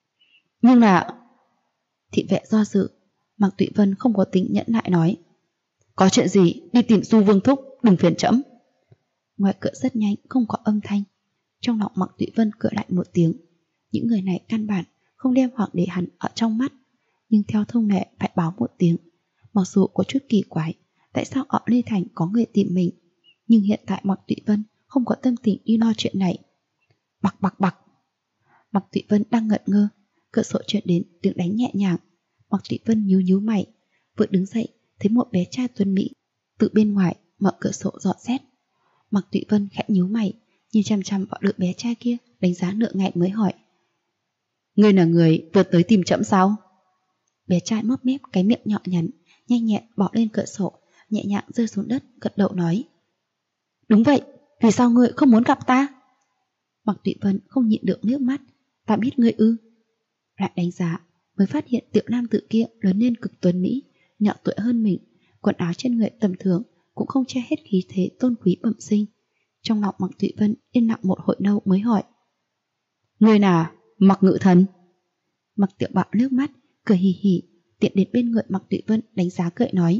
Nhưng là... Thị vệ do dự. Mạc Tụy Vân không có tính nhẫn nại nói: Có chuyện gì đi tìm Du Vương thúc, đừng phiền trẫm. Ngoài cửa rất nhanh, không có âm thanh. Trong lòng Mạc Tụy Vân cười lạnh một tiếng. Những người này căn bản không đem hoàng đế hắn ở trong mắt, nhưng theo thông lệ phải báo một tiếng. Mặc dù có chút kỳ quái, tại sao ở Lê Thành có người tìm mình, nhưng hiện tại Mạc Tụy Vân không có tâm tình đi lo chuyện này. Bặc bặc bặc. Mạc Tụy Vân đang ngẩn ngơ, cửa sổ truyền đến tiếng đánh nhẹ nhàng. Mạc Tụy Vân nhíu nhíu mày, vừa đứng dậy thấy một bé trai tuấn mỹ từ bên ngoài mở cửa sổ dò xét. Mạc Tụy Vân khẽ nhíu mày, nhìn chăm chăm vào đứa bé trai kia, đánh giá nửa ngày mới hỏi: Ngươi là người vừa tới tìm trẫm sao? Bé trai móp mép cái miệng nhỏ nhắn, nhanh nhẹn bỏ lên cửa sổ, nhẹ nhàng rơi xuống đất, gật đầu nói: Đúng vậy, vì sao ngươi không muốn gặp ta? Mạc Tụy Vân không nhịn được nước mắt: Ta biết ngươi ư? Lại đánh giá, mới phát hiện tiểu nam tử kia lớn lên cực tuấn mỹ, nhỏ tuổi hơn mình, quần áo trên người tầm thường cũng không che hết khí thế tôn quý bẩm sinh. Trong lòng Mạc Tụy Vân yên lặng một hồi lâu mới hỏi: Ngươi là Mạc Ngự Thần? Mạc Tiểu Bạo nước mắt, cười hì hì, tiện đến bên người Mạc Tụy Vân đánh giá cười nói: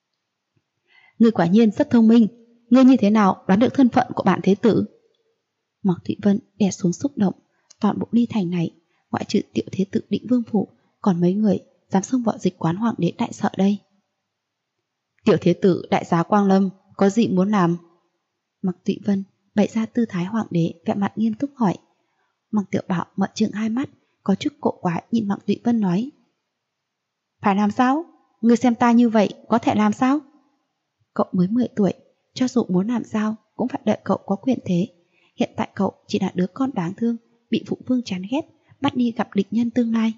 Ngươi quả nhiên rất thông minh, ngươi như thế nào đoán được thân phận của bản thế tử? Mạc Tụy Vân đè xuống xúc động, toàn bộ Ly Thành này, ngoại trừ tiểu thế tử Định Vương phủ, còn mấy người dám xông vào dịch quán hoàng đế đại sợ đây? Tiểu thế tử đại giá Quang Lâm có gì muốn làm? Mạc Tụy Vân bày ra tư thái hoàng đế, vẻ mặt nghiêm túc hỏi. Mạc Tiểu Bảo mở trừng hai mắt, có chút cổ quái nhìn Mạc Tụy Vân nói: Phải làm sao? Ngươi xem ta như vậy có thể làm sao? Cậu mới 10 tuổi, cho dù muốn làm sao cũng phải đợi cậu có quyền thế. Hiện tại cậu chỉ là đứa con đáng thương, bị phụ vương chán ghét, bắt đi gặp địch nhân tương lai.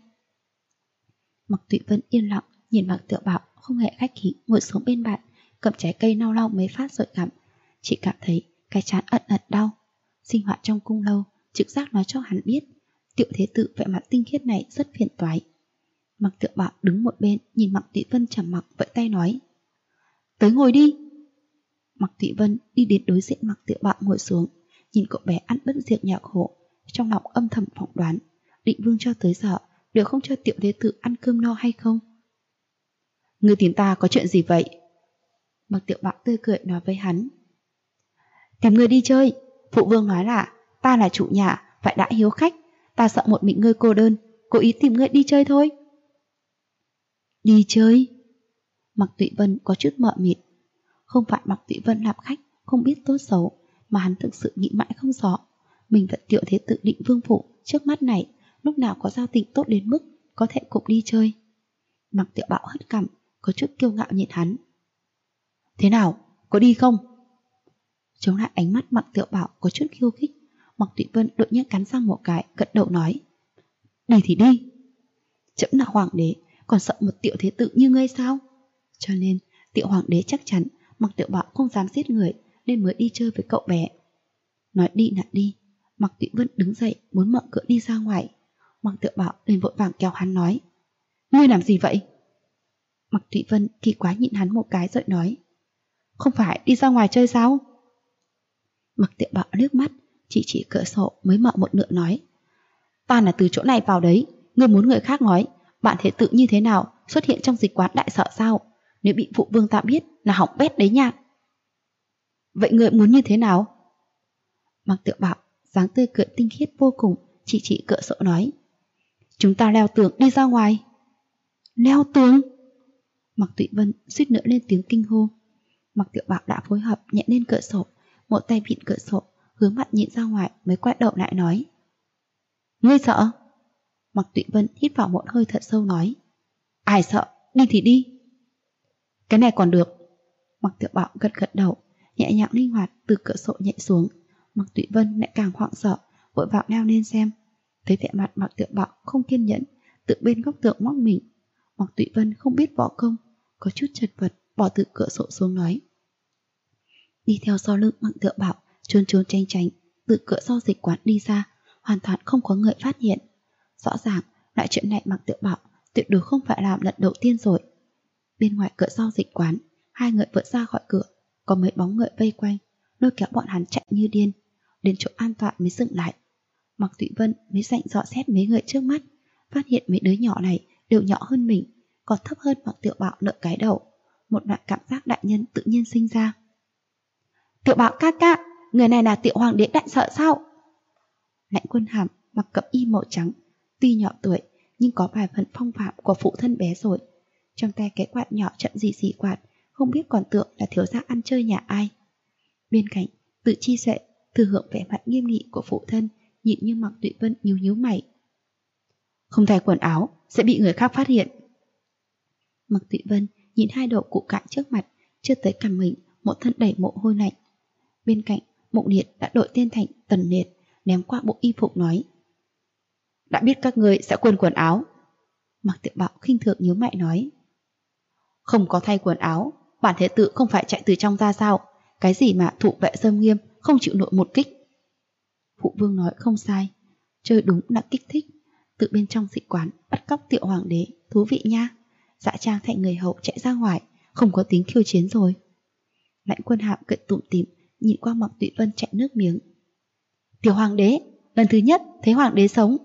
Mạc Tụy Vân yên lặng nhìn Mạc Tiểu Bảo không hề khách khí ngồi xuống bên bạn, cầm trái cây lau lau mấy phát rồi gặm. Chỉ cảm thấy cái trán ẩn ẩn đau. Sinh hoạt trong cung lâu, trực giác nói cho hắn biết tiểu thế tử vẻ mặt tinh khiết này rất phiền toái. Mạc Tiểu Bảo đứng một bên nhìn Mạc Tụy Vân trầm mặc vẫy tay nói: Tới ngồi đi. Mạc Tụy Vân đi đến đối diện Mạc Tiểu Bảo ngồi xuống, nhìn cậu bé ăn bất diệt nhạc hộ, trong lòng âm thầm phỏng đoán Định Vương cho tới giờ đều không cho tiểu thế tử ăn cơm no hay không. Ngươi tìm ta có chuyện gì vậy? Mạc Tiểu Bảo tươi cười nói với hắn: Tìm ngươi đi chơi. Phụ vương nói là ta là chủ nhà, phải đã hiếu khách. Ta sợ một mình ngươi cô đơn, cố ý tìm ngươi đi chơi thôi. Đi chơi? Mạc Tụy Vân có chút mờ mịt. Không phải Mạc Tụy Vân làm khách không biết tốt xấu, mà hắn thực sự nghĩ mãi không rõ mình và tiểu thế tử Định Vương phủ trước mắt này lúc nào có giao tình tốt đến mức có thể cùng đi chơi. Mạc Tiểu Bảo hất cằm, có chút kiêu ngạo nhìn hắn. Thế nào, có đi không? Chống lại ánh mắt Mạc Tiểu Bảo có chút khiêu khích, Mạc Tụy Vân đột nhiên cắn răng một cái, gật đầu nói: Đi thì đi. Trẫm là hoàng đế, còn sợ một tiểu thế tử như ngươi sao? Cho nên tiểu hoàng đế chắc chắn Mạc Tiểu Bảo không dám giết người, nên mới đi chơi với cậu bé. Nói đi là đi, Mạc Tụy Vân đứng dậy muốn mở cửa đi ra ngoài. Mạc Tiểu Bảo liền vội vàng kéo hắn nói: Ngươi làm gì vậy? Mạc Tụy Vân kỳ quái nhìn hắn một cái rồi nói: Không phải đi ra ngoài chơi sao? Mạc Tiểu Bảo nước mắt chỉ cửa sổ mới mở một nửa nói: Ta là từ chỗ này vào đấy, ngươi muốn người khác nói bạn thế tử như thế nào xuất hiện trong dịch quán đại sợ sao? Nếu bị phụ vương ta biết là hỏng bét đấy nha. Vậy ngươi muốn như thế nào? Mạc Tiểu Bảo dáng tươi cười tinh khiết vô cùng, chỉ cửa sổ nói: Chúng ta leo tường đi ra ngoài. Leo tường? Mạc Tụy Vân suýt nữa lên tiếng kinh hô. Mạc Tiểu Bảo đã phối hợp nhẹ lên cửa sổ, một tay vịn cửa sổ, hướng mặt nhìn ra ngoài mới quay đầu lại nói: Ngươi sợ? Mạc Tụy Vân hít vào một hơi thật sâu nói: Ai sợ, đi thì đi. Cái này còn được. Mạc Tiểu Bảo gật đầu, nhẹ nhàng linh hoạt từ cửa sổ nhảy xuống. Mạc Tụy Vân lại càng hoảng sợ, vội vàng leo lên xem. Thấy vẻ mặt Mạc Tiểu Bảo không kiên nhẫn, tự bên góc tường móc mình. Mạc Tụy Vân không biết võ công, có chút chật vật bỏ từ cửa sổ xuống nói: Đi theo sau lưng Mạc Tiểu Bảo, trốn tránh từ cửa sau dịch quán đi ra, hoàn toàn không có người phát hiện. Rõ ràng loại chuyện này Mạc Tiểu Bảo tuyệt đối không phải làm lần đầu tiên rồi. Bên ngoài cửa sau dịch quán, hai người vượt ra khỏi cửa, có mấy bóng người vây quanh, lôi kéo bọn hắn chạy như điên. Đến chỗ an toàn mới dừng lại. Mạc Tụy Vân mới rảnh dò xét mấy người trước mắt, phát hiện mấy đứa nhỏ này đều nhỏ hơn mình, còn thấp hơn Mạc Tiểu Bảo nửa cái đầu. Một loại cảm giác đại nhân tự nhiên sinh ra. Tiểu Bảo ca ca, người này là Tiểu Hoàng đế đại sợ sao? Lãnh Quân Hàm mặc cẩm y màu trắng, tuy nhỏ tuổi nhưng có vài phần phong phạm của phụ thân bé rồi. Trong tay cái quạt nhỏ chậm gì xì quạt, không biết còn tưởng là thiếu gia ăn chơi nhà ai. Bên cạnh, Tự Chi Duệ thừa hưởng vẻ mặt nghiêm nghị của phụ thân, nhịn như Mạc Tụy Vân nhíu nhíu mày. Không thay quần áo sẽ bị người khác phát hiện. Mạc Tụy Vân nhìn hai đầu cụ cải trước mặt, chưa tới cằm mình, một thân đầy mồ hôi lạnh. Bên cạnh, Mộng Liệt đã đổi tên thành Tần Liệt, ném qua bộ y phục nói: đã biết các ngươi sẽ quên quần áo. Mạc Tiểu Bảo khinh thường nhíu mày nói: không có thay quần áo, bản thế tử không phải chạy từ trong ra sao? Cái gì mà thủ vệ xâm nghiêm, không chịu nổi một kích. Phụ vương nói không sai, chơi đúng là kích thích. Tự bên trong dị quán bắt cóc Tiểu Hoàng đế, thú vị nha. Dạ trang thành người hậu chạy ra ngoài, không có tính khiêu chiến rồi. Lãnh Quân Hàm cười tủm tỉm nhìn qua Mạc Tụy Vân chạy nước miếng. Tiểu Hoàng đế, lần thứ nhất thấy Hoàng đế sống.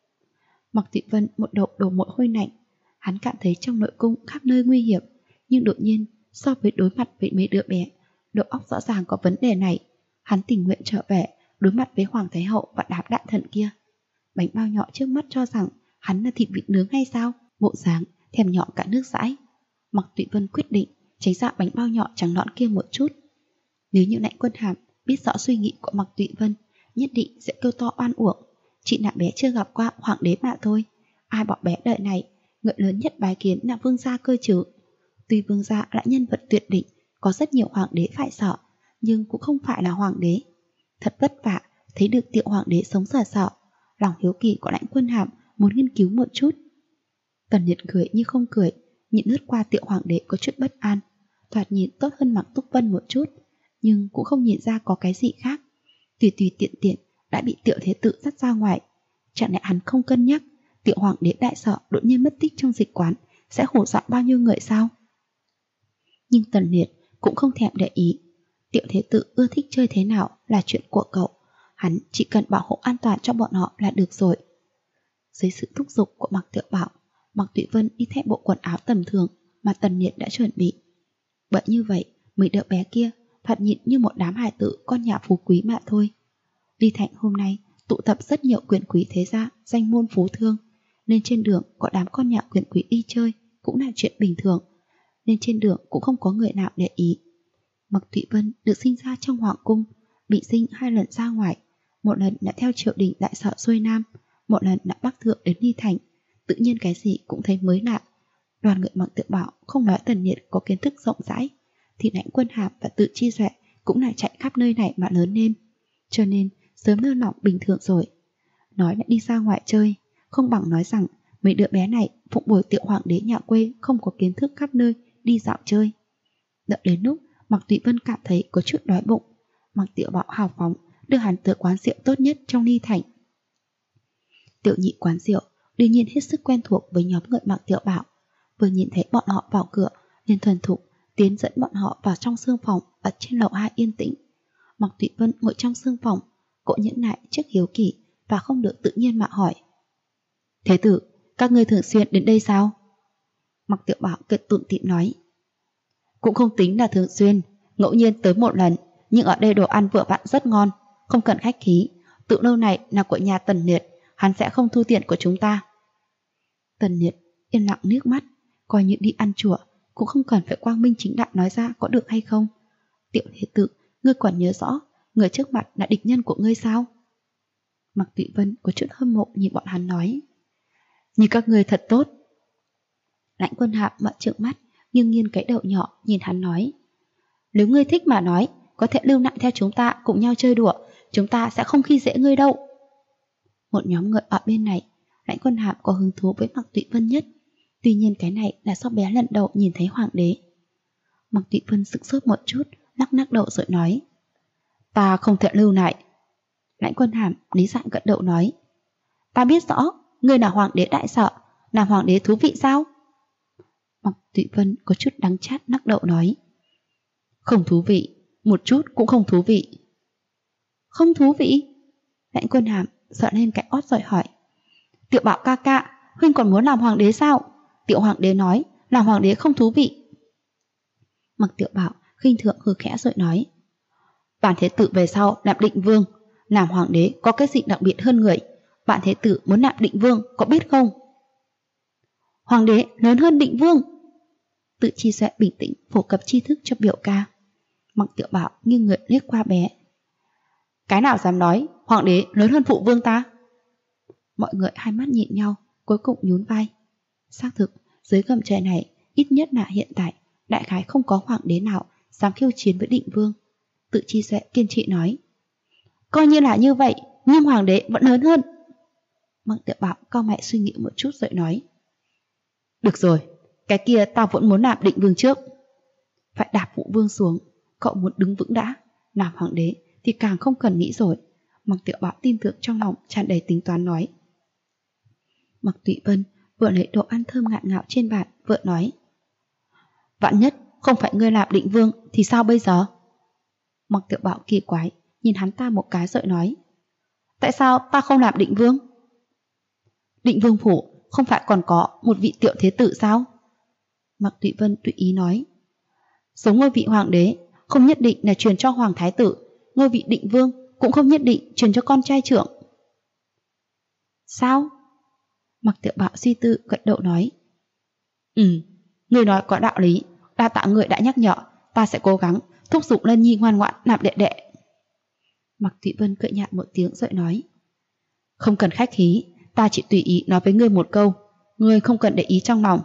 Mạc Tụy Vân một đầu đổ mồ hôi lạnh. Hắn cảm thấy trong nội cung khắp nơi nguy hiểm, nhưng đột nhiên so với đối mặt với mấy đứa bé, đầu óc rõ ràng có vấn đề này. Hắn tình nguyện trở về đối mặt với Hoàng Thái Hậu và đám đại thần kia. Bánh bao nhỏ trước mắt cho rằng hắn là thịt vịt nướng hay sao? Bộ dáng thèm nhỏ cả nước dãi. Mạc Tụy Vân quyết định tránh ra bánh bao nhỏ trắng nõn kia một chút. Nếu như Lãnh Quân Hàm biết rõ suy nghĩ của Mạc Tụy Vân, nhất định sẽ kêu to oan uổng. Chị là bé chưa gặp qua Hoàng đế mà thôi. Ai bảo bé đời này người lớn nhất bái kiến là vương gia cơ chứ. Tuy vương gia là nhân vật tuyệt đỉnh, có rất nhiều hoàng đế phải sợ, nhưng cũng không phải là hoàng đế. Thật vất vả thấy được Tiểu Hoàng đế sống sờ sờ. Lòng hiếu kỳ của Lãnh Quân Hàm muốn nghiên cứu một chút. Tần Liệt cười như không cười, nhìn lướt qua Tiểu Hoàng đế có chút bất an. Thoạt nhìn tốt hơn Mạc Túc Vân một chút, nhưng cũng không nhìn ra có cái gì khác. Tùy tùy tiện tiện đã bị Tiểu Thế Tử dắt ra ngoài. Chẳng lẽ hắn không cân nhắc Tiểu Hoàng đế đại sợ đột nhiên mất tích trong dịch quán sẽ hổ dọa bao nhiêu người sao? Nhưng Tần Liệt cũng không thèm để ý. Tiểu Thế Tử ưa thích chơi thế nào là chuyện của cậu. Hắn chỉ cần bảo hộ an toàn cho bọn họ là được rồi. Dưới sự thúc giục của Mạc Tiểu Bảo, Mạc Tụy Vân đi theo bộ quần áo tầm thường mà Tần Liệt đã chuẩn bị. Bởi như vậy, mấy đứa bé kia thoạt nhìn như một đám hài tử con nhà phú quý mà thôi. Ly Thạnh hôm nay tụ tập rất nhiều quyền quý thế gia, danh môn phú thương, nên trên đường có đám con nhà quyền quý đi chơi cũng là chuyện bình thường, nên trên đường cũng không có người nào để ý. Mạc Tụy Vân được sinh ra trong hoàng cung, bị sinh 2 lần ra ngoài, một lần đã theo triều đình đại sở xuôi nam, một lần đã bắc thượng đến Ly Thành, tự nhiên cái gì cũng thấy mới lạ. Đoàn người Mạc Tiểu Bảo không nói Tần Liệt có kiến thức rộng rãi, thì Lãnh Quân Hàm và Tự Chi Duệ cũng là chạy khắp nơi này mà lớn lên, cho nên sớm lơ lỏng bình thường rồi. Nói là đi ra ngoài chơi, không bằng nói rằng mấy đứa bé này phụng bồi Tiểu Hoàng đế nhà quê không có kiến thức khắp nơi đi dạo chơi. Đợi đến lúc Mạc Tụy Vân cảm thấy có chút đói bụng, Mạc Tiểu Bảo hào phóng đưa hắn tới quán rượu tốt nhất trong Ly Thành. Tiểu nhị quán rượu đương nhiên hết sức quen thuộc với nhóm người Mạc Tiểu Bảo, vừa nhìn thấy bọn họ vào cửa nên thuần thục tiến dẫn bọn họ vào trong sương phòng ở trên lầu 2 yên tĩnh. Mạc Tụy Vân ngồi trong sương phòng, cậu nhẫn nại trước hiếu kỳ và không được tự nhiên mà hỏi: Thế tử, các ngươi thường xuyên đến đây sao? Mạc Tiểu Bảo cười tủm tỉm nói: cũng không tính là thường xuyên, ngẫu nhiên tới một lần, nhưng ở đây đồ ăn vừa vặn rất ngon, không cần khách khí. Tự lâu này là của nhà Tần Liệt, hắn sẽ không thu tiền của chúng ta. Tần Liệt yên lặng nước mắt, coi như đi ăn chùa cũng không cần phải quang minh chính đại nói ra có được hay không. Tiểu Thế Tử, ngươi còn nhớ rõ người trước mặt là địch nhân của ngươi sao? Mạc Tụy Vân có chút hâm mộ nhìn bọn hắn nói: như các ngươi thật tốt. Lãnh Quân Hàm mở trợn mắt, nghiêng nghiêng cái đầu nhỏ nhìn hắn nói: nếu ngươi thích mà nói, có thể lưu lại theo chúng ta cùng nhau chơi đùa, chúng ta sẽ không khi dễ ngươi đâu. Một nhóm người ở bên này, Lãnh Quân Hàm có hứng thú với Mạc Tụy Vân nhất. Tuy nhiên cái này là do bé lần đầu nhìn thấy hoàng đế. Mạc Tụy Vân sững sốt một chút, lắc lắc đầu rồi nói: ta không thể lưu lại. Lãnh Quân Hàm lý giải gật đầu nói: ta biết rõ, ngươi là hoàng đế đại sợ, làm hoàng đế thú vị sao? Mạc Tụy Vân có chút đắng chát lắc đầu nói: không thú vị, một chút cũng không thú vị. Không thú vị? Lãnh Quân Hàm sợ lên cái ót rồi hỏi: Tiểu Bảo ca ca, huynh còn muốn làm hoàng đế sao? Tiểu hoàng đế nói, làm hoàng đế không thú vị. Mặc Tiểu Bảo khinh thường hừ khẽ rồi nói, Bản Thế Tử về sau làm định vương, làm hoàng đế có cái gì đặc biệt hơn người? Bản Thế Tử muốn làm định vương có biết không? Hoàng đế lớn hơn định vương. Tự Chi Duệ bình tĩnh phổ cập tri thức cho biểu ca. Mặc Tiểu Bảo nghiêng người liếc qua bé. Cái nào dám nói hoàng đế lớn hơn phụ vương ta? Mọi người hai mắt nhìn nhau, cuối cùng nhún vai. Xác thực, dưới gầm trời này, ít nhất là hiện tại, đại khái không có hoàng đế nào dám khiêu chiến với định vương. Tự Chi Duệ kiên trì nói. Coi như là như vậy, nhưng hoàng đế vẫn lớn hơn. Mặc Tiểu Bảo cau mày suy nghĩ một chút rồi nói. Được rồi, cái kia tao vẫn muốn làm định vương trước. Phải đạp phụ vương xuống, cậu muốn đứng vững đã. Làm hoàng đế thì càng không cần nghĩ rồi. Mặc Tiểu Bảo tin tưởng trong lòng tràn đầy tính toán nói. Mặc Tụy Vân vừa lấy đồ ăn thơm ngạn ngạo trên bàn, vừa nói. Vạn nhất không phải ngươi làm định vương thì sao bây giờ? Mặc Tiểu Bảo kỳ quái nhìn hắn ta một cái rồi nói. Tại sao ta không làm định vương? Định vương phủ không phải còn có một vị tiểu thế tử sao? Mặc Tụy Vân tùy ý nói. Giống ngôi vị hoàng đế không nhất định là truyền cho hoàng thái tử, ngôi vị định vương cũng không nhất định truyền cho con trai trưởng. Sao? Mặc Tiểu Bảo suy tư gật đầu nói. Người nói có đạo lý, đa tạ người đã nhắc nhở, ta sẽ cố gắng thúc giục Lân Nhi ngoan ngoãn làm đệ đệ. Mặc Tụy Vân cười nhạt một tiếng rồi nói. Không cần khách khí, ta chỉ tùy ý nói với ngươi một câu, ngươi không cần để ý trong lòng.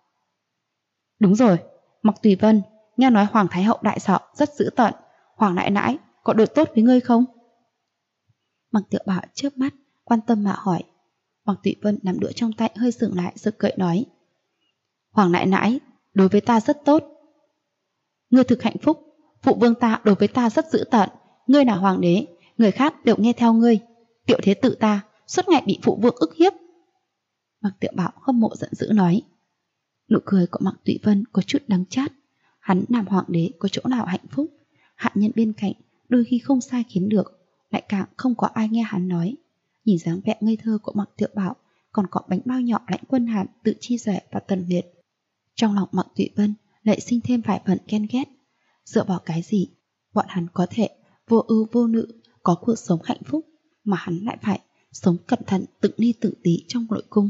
Đúng rồi, Mặc Tùy Vân, nghe nói Hoàng Thái Hậu đại sợ rất dữ tợn, Hoàng nãi nãi có đối tốt với ngươi không? Mặc Tiểu Bảo chớp mắt, quan tâm mà hỏi. Mặc Tụy Vân nắm đũa trong tay hơi sững lại rồi cười nói. Hoàng nãi nãi đối với ta rất tốt. Ngươi thực hạnh phúc, phụ vương ta đối với ta rất dữ tợn, ngươi là hoàng đế, người khác đều nghe theo ngươi. Tiểu thế tử ta suốt ngày bị phụ vương ức hiếp. Mặc Tiểu Bảo hâm mộ giận dữ nói. Nụ cười của Mặc Tụy Vân có chút đắng chát. Hắn làm hoàng đế có chỗ nào hạnh phúc, hạ nhân bên cạnh đôi khi không sai khiến được, lại càng không có ai nghe hắn nói. Nhìn dáng vẻ ngây thơ của Mặc Tiểu Bảo, còn có bánh bao nhỏ Lãnh Quân Hàn, Tự Chi Duệ và Tần Liệt. Trong lòng Mặc Tụy Vân lại sinh thêm vài phần ghen ghét. Dựa vào cái gì bọn hắn có thể vô ưu vô nữ có cuộc sống hạnh phúc, mà hắn lại phải sống cẩn thận từng ly từng tí trong nội cung.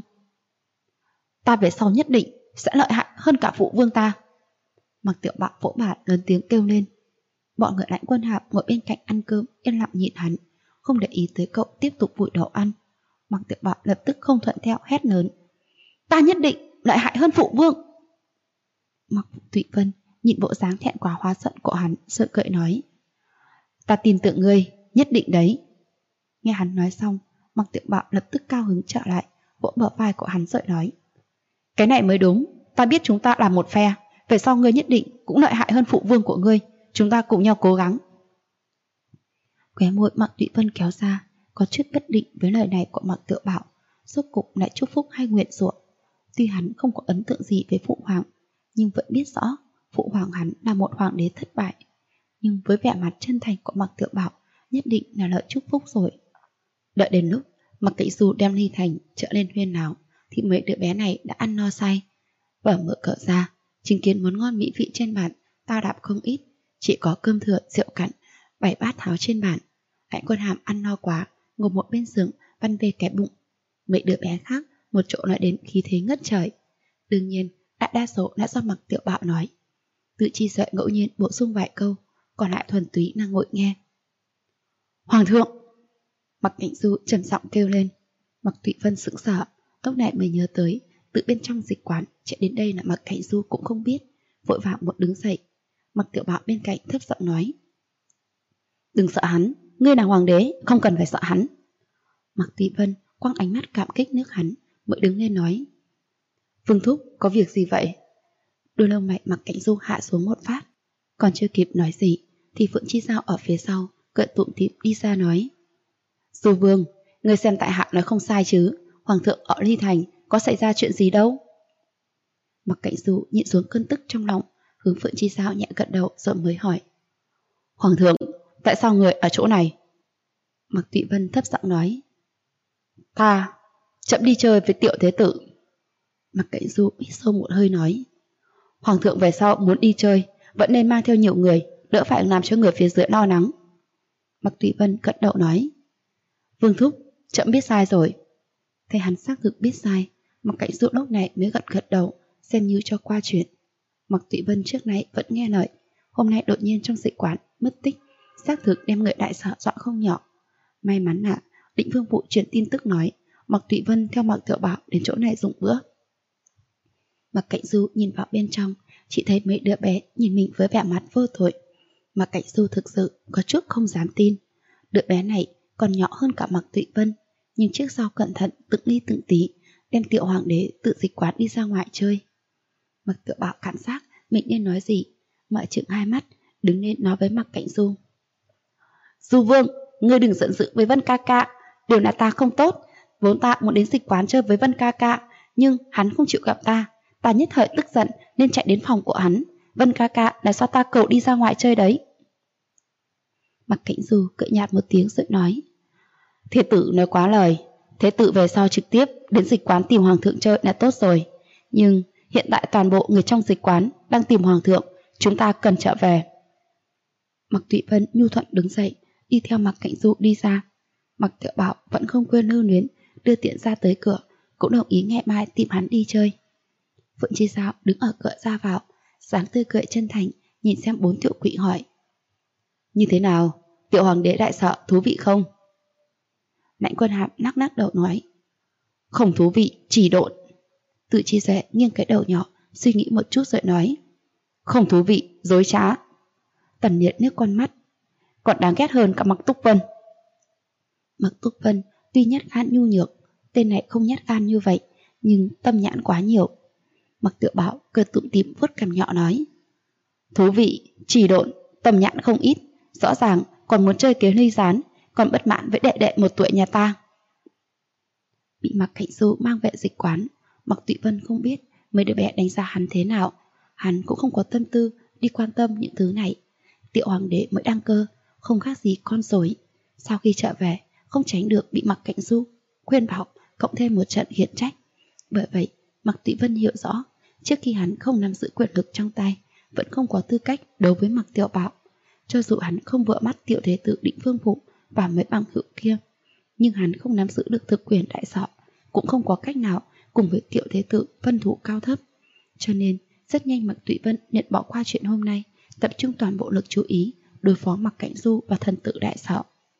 Ta về sau nhất định sẽ lợi hại hơn cả phụ vương ta. Mặc Tiểu Bảo vỗ bàn lớn tiếng kêu lên. Bọn người Lãnh Quân Hàm ngồi bên cạnh ăn cơm yên lặng nhịn hắn, không để ý tới cậu tiếp tục vùi đầu ăn. Mặc Tiểu Bảo lập tức không thuận theo hét lớn. Ta nhất định lợi hại hơn phụ vương. Mặc Tụy Vân nhìn bộ dáng thẹn quá hóa giận của hắn, sợ cậy nói. Ta tin tưởng ngươi, nhất định đấy. Nghe hắn nói xong, Mặc Tiểu Bảo lập tức cao hứng trở lại, vỗ bờ vai của hắn rồi nói. Cái này mới đúng, ta biết chúng ta là một phe, về sau ngươi nhất định cũng lợi hại hơn phụ vương của ngươi, chúng ta cùng nhau cố gắng. Khóe môi Mặc Tụy Vân kéo ra, có chút bất định với lời này của Mặc Tiểu Bảo, rốt cục lại chúc phúc hay nguyện rủa. Tuy hắn không có ấn tượng gì với phụ hoàng, nhưng vẫn biết rõ phụ hoàng hắn là một hoàng đế thất bại. Nhưng với vẻ mặt chân thành của Mặc Tiểu Bảo, nhất định là lời chúc phúc rồi. Đợi đến lúc Mặc Kỵ Du đem Ly Thành trở lên huyên náo, thì mấy đứa bé này đã ăn no say. Và mở cửa ra, chứng kiến món ngon mỹ vị trên bàn, ta đạp không ít, chỉ có cơm thừa, rượu cặn, 7 bát tháo trên bàn. Lãnh Quân Hàm ăn no quá, ngồi một bên giường văn về cái bụng. Mấy đứa bé khác một chỗ nói đến khí thế ngất trời. Đương nhiên, đại đa số đã do Mặc Tiểu Bảo nói. Tự Chi Duệ ngẫu nhiên bổ sung vài câu, còn lại thuần túy đang ngồi nghe. Hoàng thượng! Mặc Cảnh Du trầm giọng kêu lên. Mặc Tụy Vân sững sờ, lúc này mới nhớ tới từ bên trong dịch quán chạy đến đây là Mặc Cảnh Du cũng không biết, vội vàng một đứng dậy. Mặc Tiểu Bảo bên cạnh thấp giọng nói. Đừng sợ hắn, ngươi là hoàng đế, không cần phải sợ hắn. Mặc Tụy Vân quăng ánh mắt cảm kích nước hắn, mới đứng lên nói. Vương thúc, có việc gì vậy? Đôi lông mày Mặc Cảnh Du hạ xuống một phát. Còn chưa kịp nói gì thì Phượng Chi Giao ở phía sau cợt tụm tịm đi ra nói. Du vương, ngươi xem tại hạ nói không sai chứ, hoàng thượng ở Ly Thành có xảy ra chuyện gì đâu. Mặc Cảnh Du nhịn xuống cơn tức trong lòng, hướng Phượng Chi Giao nhẹ gật đầu rồi mới hỏi. Hoàng thượng, tại sao người ở chỗ này? Mặc Tụy Vân thấp giọng nói. Ta chậm đi chơi với tiểu thế tử. Mạc Cảnh Du hít sâu một hơi nói: Hoàng thượng về sau muốn đi chơi, vẫn nên mang theo nhiều người, đỡ phải làm cho người phía dưới lo lắng. Mạc Tùy Vân cận đậu nói: Vương thúc, trẫm biết sai rồi. Thấy hắn xác thực biết sai, Mạc Cảnh Du lúc này mới gật gật đầu, xem như cho qua chuyện. Mạc Tùy Vân trước nay vẫn nghe lời, hôm nay đột nhiên trong dịch quán mất tích, xác thực đem người đại sở dọa không nhỏ. May mắn là Định Vương Phụ truyền tin tức nói Mạc Tùy Vân theo Mạc Tiểu Bảo đến chỗ này dùng bữa. Mạc Cảnh Du nhìn vào bên trong, chỉ thấy mấy đứa bé nhìn mình với vẻ mặt vô tội. Mạc Cảnh Du thực sự có chút không dám tin. Đứa bé này còn nhỏ hơn cả Mạc Tùy Vân, nhưng trước sau cẩn thận từng ly từng tí đem Tiểu Hoàng đế tự dịch quán đi ra ngoài chơi. Mạc Tiểu Bảo cảm giác mình nên nói gì, mở trừng hai mắt, đứng lên nói với Mạc Cảnh Du: Du Vương, ngươi đừng giận dữ với Vân ca ca, điều là ta không tốt. Vốn ta muốn đến dịch quán chơi với Vân ca ca, nhưng hắn không chịu gặp ta. Ta nhất thời tức giận nên chạy đến phòng của hắn. Vân ca ca là do ta cầu đi ra ngoài chơi đấy. Mạc Cảnh Du cười nhạt một tiếng rồi nói: Thế tử nói quá lời. Thế tử về sau trực tiếp đến dịch quán tìm hoàng thượng chơi là tốt rồi. Nhưng hiện tại toàn bộ người trong dịch quán đang tìm hoàng thượng, chúng ta cần trở về. Mạc Tùy Vân nhu thuận đứng dậy, đi theo Mạc Cảnh Du đi ra. Mạc Tiểu Bảo vẫn không quên lưu luyến, đưa tiện ra tới cửa, cũng đồng ý ngày mai tìm hắn đi chơi. Phượng Chi Giao đứng ở cửa ra vào, dáng tươi cười chân thành, nhìn xem 4 tiểu quỷ hỏi: Như thế nào, Tiểu Hoàng đế đại sợ thú vị không? Lãnh Quân Hàm lắc lắc đầu nói: Không thú vị, chỉ độn. Tự Chi Duệ nghiêng cái đầu nhỏ, suy nghĩ một chút rồi nói: Không thú vị, dối trá. Tần Liệt nước con mắt: Còn đáng ghét hơn cả Mạc Túc Vân. Mạc Túc Vân tuy nhát gan nhu nhược, tên này không nhát gan như vậy, nhưng tâm nhãn quá nhiều. Mạc Tiểu Bảo cười tủm tỉm vuốt cằm nhỏ nói: Thú vị, chỉ độn, tâm nhãn không ít, rõ ràng còn muốn chơi kế ly gián, còn bất mãn với đệ đệ 1 tuổi nhà ta. Bị Mạc Cảnh Du mang về dịch quán, Mạc Tụy Vân không biết mấy đứa bé đánh giá hắn thế nào, hắn cũng không có tâm tư đi quan tâm những thứ này. Tiểu Hoàng đế mới đăng cơ, không khác gì con rối. Sau khi trở về, không tránh được bị Mạc Cảnh Du khuyên bảo, cộng thêm một trận hiển trách. Bởi vậy, Mạc Tụy Vân hiểu rõ, trước khi hắn không nắm giữ quyền lực trong tay, vẫn không có tư cách đối với Mạc Tiểu Bảo. Cho dù hắn không vợ mắt tiểu thế tử Định Vương Phụ và mấy bằng hữu kia, nhưng hắn không nắm giữ được thực quyền đại sở, cũng không có cách nào cùng với tiểu thế tử phân thủ cao thấp. Cho nên, rất nhanh Mạc Tụy Vân nhận bỏ qua chuyện hôm nay, tập trung toàn bộ lực chú ý đối phó Mạc Cảnh Du và thần tử đại sở.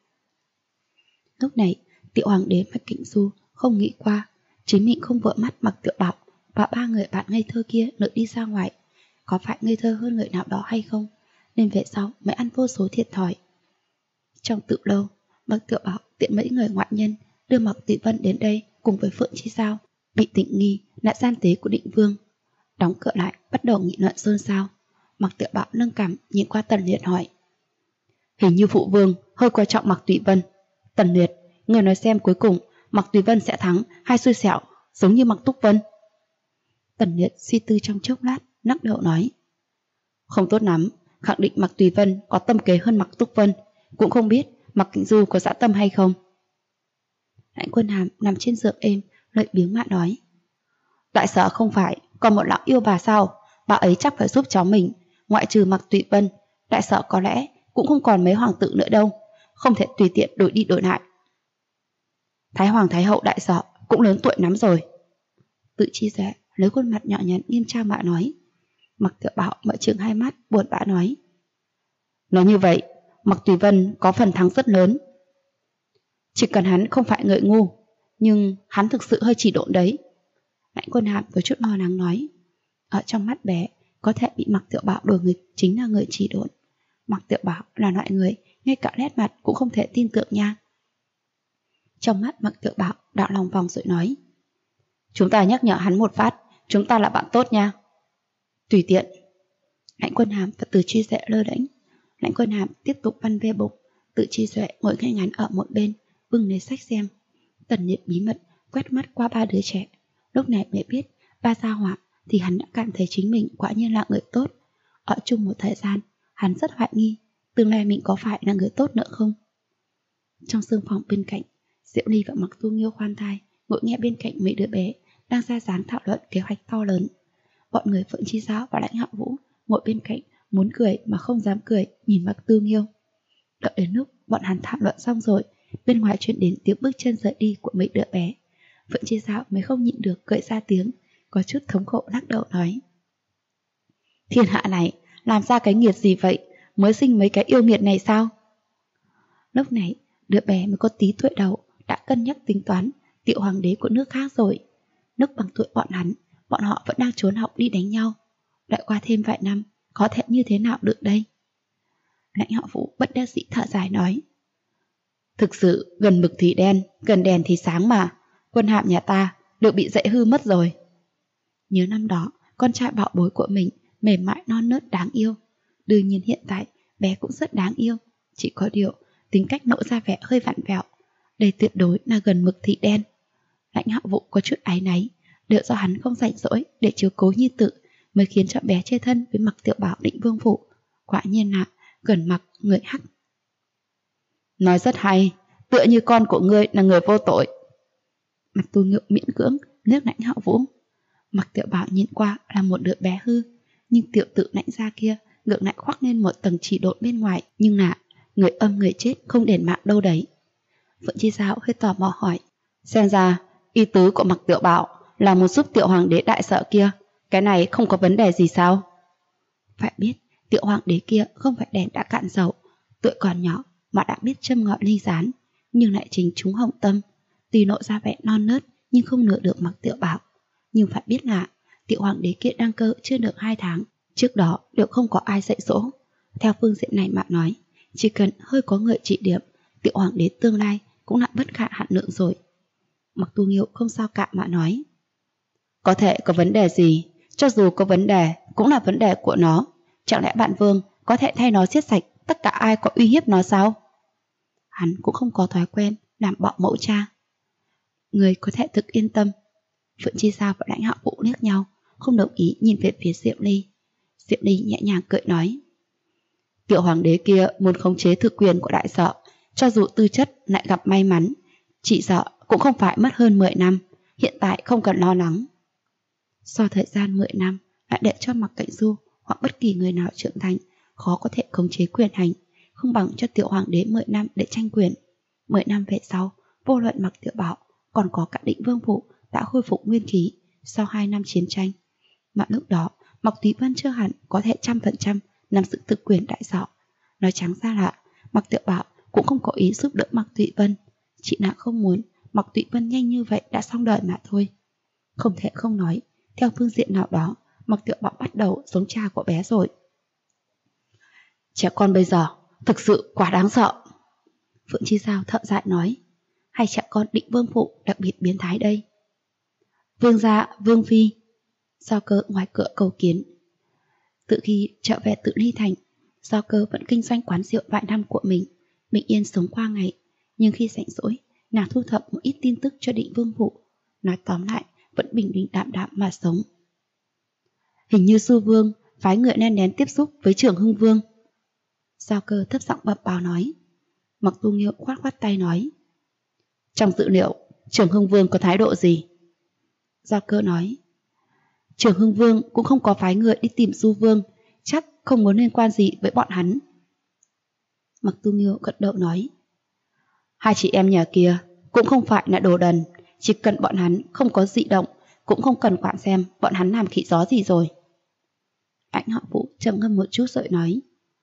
Lúc này, Tiểu Hoàng đế Mạc Cảnh Du không nghĩ qua chính mình không vợ mắt Mạc Tiểu Bảo và 3 người bạn ngây thơ kia nợ đi ra ngoài, có phải ngây thơ hơn người nào đó hay không, nên về sau mới ăn vô số thiệt thòi. Trong tự lâu, Mạc Tiểu Bảo tiện mấy người ngoại nhân đưa Mạc Tụy Vân đến đây cùng với Phượng Chi Giao, bị tình nghi là gian tế của Định Vương. Đóng cửa lại, bắt đầu nghị luận xôn xao. Mạc Tiểu Bảo nâng cằm nhìn qua Tần Liệt hỏi: Hình như phụ vương hơi coi trọng Mạc Tụy Vân. Tần Liệt, người nói xem cuối cùng Mạc Tụy Vân sẽ thắng hay xui xẻo giống như Mạc Túc Vân? Tần Liệt suy tư trong chốc lát, lắc đầu nói: Không tốt lắm, khẳng định Mạc Tụy Vân có tâm kế hơn Mạc Túc Vân, cũng không biết Mạc Cảnh Du có dã tâm hay không. Lãnh Quân Hàm nằm trên giường êm, lợi biếng mạ nói: Đại sở không phải còn một lão yêu bà sao, bà ấy chắc phải giúp cháu mình, ngoại trừ Mạc Tụy Vân, đại sở có lẽ cũng không còn mấy hoàng tử nữa đâu, không thể tùy tiện đổi đi đổi lại. Thái Hoàng Thái Hậu đại sở cũng lớn tuổi lắm rồi. Tự Chi Duệ lấy khuôn mặt nhỏ nhắn nghiêm trang mạ nói. Mạc Tiểu Bảo mở trừng hai mắt buồn bã nói: Nói như vậy, Mạc Tùy Vân có phần thắng rất lớn. Chỉ cần hắn không phải người ngu, nhưng hắn thực sự hơi chỉ độn đấy. Lãnh Quân Hàm với chút lo lắng nói. Ở trong mắt bé, có thể bị Mạc Tiểu Bảo đùa nghịch chính là người chỉ độn. Mạc Tiểu Bảo là loại người ngay cả nét mặt cũng không thể tin tưởng nha. Trong mắt Mạc Tiểu Bảo đạo lòng vòng rồi nói: Chúng ta nhắc nhở hắn một phát, chúng ta là bạn tốt nha. Tùy tiện. Lãnh Quân Hàm và Từ Chi Duệ lơ đễnh. Lãnh Quân Hàm tiếp tục văn ve bụng, Tự Chi Duệ ngồi ngay ngắn ở một bên, bưng lấy sách xem. Tần Liệt bí mật quét mắt qua 3 đứa trẻ, lúc này mới biết ba gia hỏa thì hắn đã cảm thấy chính mình quả nhiên là người tốt. Ở chung một thời gian, hắn rất hoài nghi tương lai mình có phải là người tốt nữa không. Trong sương phòng bên cạnh, Diệu Ly và Mặc Tu Nghiêu khoan thai ngồi nghe bên cạnh mấy đứa bé đang ra dáng thảo luận kế hoạch to lớn. Bọn người Phượng Chi Giao và Lãnh Hạo Vũ ngồi bên cạnh, muốn cười mà không dám cười, nhìn Mạc Tư Nghiêu. Đợi đến lúc bọn hắn thảo luận xong rồi, bên ngoài truyền đến tiếng bước chân rời đi của mấy đứa bé. Phượng Chi Giao mới không nhịn được cười ra tiếng, có chút thống khổ lắc đầu nói: Thiên hạ này làm ra cái nghiệt gì vậy, mới sinh mấy cái yêu nghiệt này sao? Lúc này đứa bé mới có tí tuổi đầu đã cân nhắc tính toán tiểu hoàng đế của nước khác rồi. Nước bằng tuổi bọn hắn, bọn họ vẫn đang trốn học đi đánh nhau. Đợi qua thêm vài năm, có thể như thế nào được đây? Lãnh Hạo Vũ bất đắc dĩ thở dài nói: Thực sự gần mực thì đen, gần đèn thì sáng mà. Quân hạm nhà ta đều bị dạy hư mất rồi. Nhớ năm đó, con trai bảo bối của mình mềm mại non nớt đáng yêu. Đương nhiên hiện tại bé cũng rất đáng yêu, chỉ có điều tính cách nộ ra vẻ hơi vặn vẹo. Đây tuyệt đối là gần mực thị đen. Lãnh Hạo Vũ có chút áy náy, đều do hắn không rảnh rỗi để chiếu cố nhi tử mới khiến cho bé chơi thân với Mặc Tiểu Bảo Định Vương Phủ. Quả nhiên là gần mặc người hắc. Nói rất hay, tựa như con của ngươi là người vô tội. Mặc Tu Nghiêu miễn cưỡng nước Lãnh Hạo Vũ. Mặc Tiểu Bảo nhìn qua là một đứa bé hư, nhưng tiểu tự Lãnh gia kia ngược lại khoác lên một tầng chỉ độn bên ngoài, nhưng là người âm người chết không đền mạng đâu đấy. Phượng Chi Giao hơi tò mò hỏi: Xem ra ý tứ của Mặc Tiểu Bảo là muốn giúp tiểu hoàng đế đại sợ kia, cái này không có vấn đề gì sao? Phải biết tiểu hoàng đế kia không phải đèn đã cạn dầu, tuổi còn nhỏ mà đã biết châm ngọn ly rán, nhưng lại chính chúng hồng tâm. Tuy nộ ra vẻ non nớt nhưng không nửa được Mặc Tiểu Bảo. Nhưng phải biết là tiểu hoàng đế kia đăng cơ chưa được 2 tháng, trước đó đều không có ai dạy dỗ. Theo phương diện này mà nói, chỉ cần hơi có người chỉ điểm, tiểu hoàng đế tương lai cũng là bất khả hạn lượng rồi. Mặc Tu Nghiêu không sao cả mà nói: Có thể có vấn đề gì? Cho dù có vấn đề cũng là vấn đề của nó. Chẳng lẽ bạn Vương có thể thay nó giết sạch tất cả ai có uy hiếp nó sao? Hắn cũng không có thói quen làm bọ mẫu cha. Người có thể thực yên tâm. Phượng Chi Giao và Lãnh Hạo Vũ liếc nhau, không đồng ý nhìn về phía Diệu Ly. Diệu Ly nhẹ nhàng cười nói: Tiểu hoàng đế kia muốn khống chế thực quyền của đại sợ, cho dù tư chất lại gặp may mắn, chỉ sợ cũng không phải mất hơn 10 năm, hiện tại không cần lo lắng. Sau thời gian 10 năm lại để cho Mặc Cạnh Du hoặc bất kỳ người nào trưởng thành khó có thể khống chế quyền hành, không bằng cho tiểu hoàng đế 10 năm để tranh quyền. 10 năm về sau, vô luận Mặc Tiểu Bảo còn có cả Định Vương Phủ đã khôi phục nguyên khí sau 2 năm chiến tranh. Mà lúc đó Mặc Túy Vân chưa hẳn có thể 100% nắm giữ thực quyền đại sở. Nói trắng ra là Mặc Tiểu Bảo cũng không có ý giúp đỡ Mặc Túy Vân, chỉ là không muốn Mặc Túy Vân nhanh như vậy đã xong đời mà thôi. Không thể không nói, theo phương diện nào đó, Mặc Tiểu Bảo bắt đầu giống cha của bé rồi. Trẻ con bây giờ thực sự quá đáng sợ. Phượng Chi Giao thợ dại nói: Hay trẻ con Định Vương Phủ đặc biệt biến thái đây? Vương gia, Vương Phi. Giao Cơ ngoài cửa cầu kiến. Từ khi trở về Tự Ly Thành, Giao Cơ vẫn kinh doanh quán rượu vài năm của mình, bình yên sống qua ngày. Nhưng khi rảnh rỗi, nàng thu thập một ít tin tức cho Định Vương Phủ. Nói tóm lại, vẫn bình bình đạm đạm mà sống. Hình như Du Vương phái người len lén tiếp xúc với Trường Hưng Vương. Giao Cơ thấp giọng bập bào nói. Mặc Tu Nghiêu khoát khoát tay nói: Trong dữ liệu, Trường Hưng Vương có thái độ gì? Giao Cơ nói: Trường Hưng Vương cũng không có phái người đi tìm Du Vương, chắc không muốn liên quan gì với bọn hắn. Mặc Tu Nghiêu gật đầu nói: Hai chị em nhà kia cũng không phải là đồ đần, chỉ cần bọn hắn không có dị động, cũng không cần quản xem bọn hắn làm khỉ gió gì rồi. Lãnh Hạo Vũ trầm ngâm một chút rồi nói: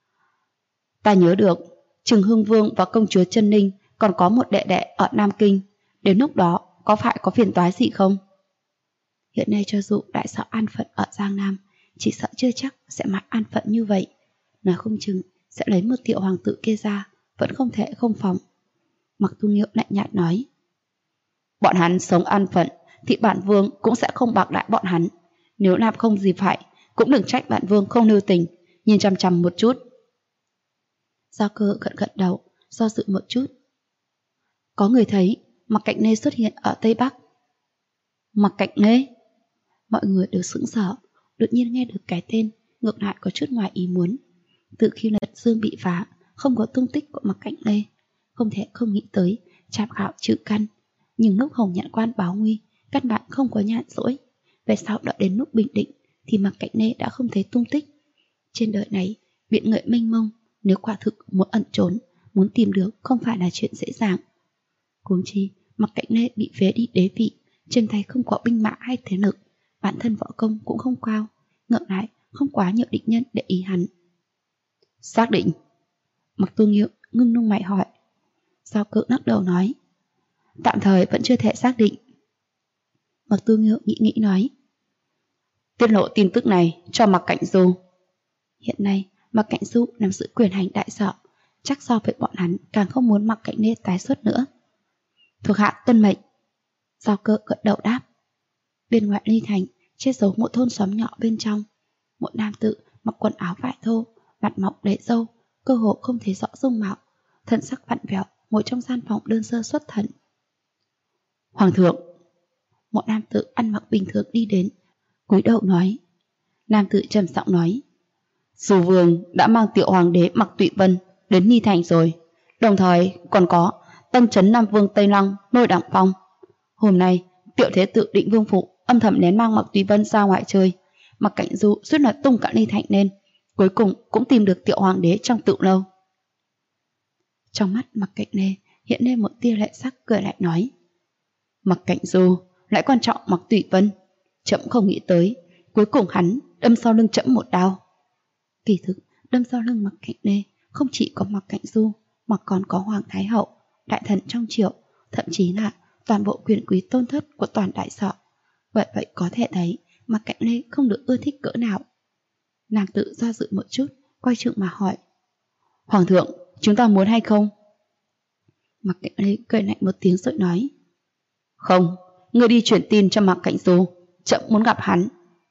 Ta nhớ được Trường Hưng Vương và công chúa Chân Ninh còn có một đệ đệ ở Nam Kinh, đến lúc đó có phải có phiền toái gì không? Hiện nay cho dù đại sở an phận ở Giang Nam, chỉ sợ chưa chắc sẽ mãi an phận như vậy. Nói không chừng sẽ lấy một tiểu hoàng tử kia ra, vẫn không thể không phòng. Mặc Tu Nghiêu lạnh nhạt nói: Bọn hắn sống an phận thì bản vương cũng sẽ không bạc đãi bọn hắn. Nếu làm không gì phải, cũng đừng trách bản vương không lưu tình, nhìn chằm chằm một chút. Giao Cơ gật gật đầu, do dự một chút. Có người thấy Mặc Cạnh Nê xuất hiện ở Tây Bắc. Mặc Cạnh Nê? Mọi người đều sững sờ, đột nhiên nghe được cái tên, ngược lại có chút ngoài ý muốn. Từ khi Lật Dương bị phá, không có tung tích của Mặc Cạnh Nê, không thể không nghĩ tới Trảm Khảo trừ căn. Nhưng lúc Hồng Nhạn Quan báo nguy, căn bản không có nhàn rỗi. Về sau đợi đến lúc bình định thì Mạc Cạnh Lê đã không thấy tung tích. Trên đời này, biển người mênh mông, nếu quả thực muốn ẩn trốn, muốn tìm được không phải là chuyện dễ dàng. Huống chi, Mạc Cạnh Lê bị phế đi đế vị, trên tay không có binh mã hay thế lực, bản thân võ công cũng không cao, ngược lại không quá nhiều địch nhân để ý hắn. Xác định. Mạc Tu Nghiêu ngưng lông mày hỏi. Giao Cơ lắc đầu nói, tạm thời vẫn chưa thể xác định. Mạc Tu Nghiêu nghĩ nói, tiết lộ tin tức này cho Mạc Cạnh Du. Hiện nay Mạc Cạnh Du nắm giữ quyền hành đại sở, chắc so với bọn hắn càng không muốn Mạc Cạnh Lê tái xuất nữa. Thuộc hạ tuân mệnh. Giao Cơ gật đầu đáp. Bên ngoài Ly Thành, che giấu một thôn xóm nhỏ bên trong, một nam tử mặc quần áo vải thô, mặt mọc đầy râu, cơ hồ không thấy rõ dung mạo, thân sắc vặn vẹo, ngồi trong gian phòng đơn sơ xuất thần. Hoàng thượng. Một nam tử ăn mặc bình thường đi đến, cúi đầu nói. Nam tử trầm giọng nói, Dù Vương đã mang tiểu hoàng đế Mạc Tụy Vân đến Ly Thành rồi, đồng thời còn có Tâm Trấn Nam Vương Tây Lăng Lôi Đặng Phong. Hôm nay tiểu thế tử Định Vương Phụ âm thầm nén mang Mạc Tụy Vân ra ngoại chơi, Mạc Cạnh Du suýt là tung cả Ly Thành lên, cuối cùng cũng tìm được tiểu hoàng đế trong tự lâu. Trong mắt Mạc Cạnh Lê hiện lên một tia lệ sắc, cười lại nói, Mạc Cạnh Du lại quan trọng Mạc Tụy Vân, trẫm không nghĩ tới cuối cùng hắn đâm sau lưng trẫm một đao. Kỳ thực đâm sau lưng Mạc Cạnh Lê không chỉ có Mạc Cạnh Du mà còn có Hoàng Thái Hậu, đại thần trong triều, thậm chí là toàn bộ quyền quý tôn thất của toàn đại sở. Vậy có thể thấy Mạc Cạnh Lê không được ưa thích cỡ nào. Nàng tự do dự một chút, quay trượng mà hỏi, Hoàng thượng, chúng ta muốn hay không? Mạc Cạnh Lê cười lạnh một tiếng rồi nói, không, ngươi đi truyền tin cho Mạc Cạnh Du, trẫm muốn gặp hắn.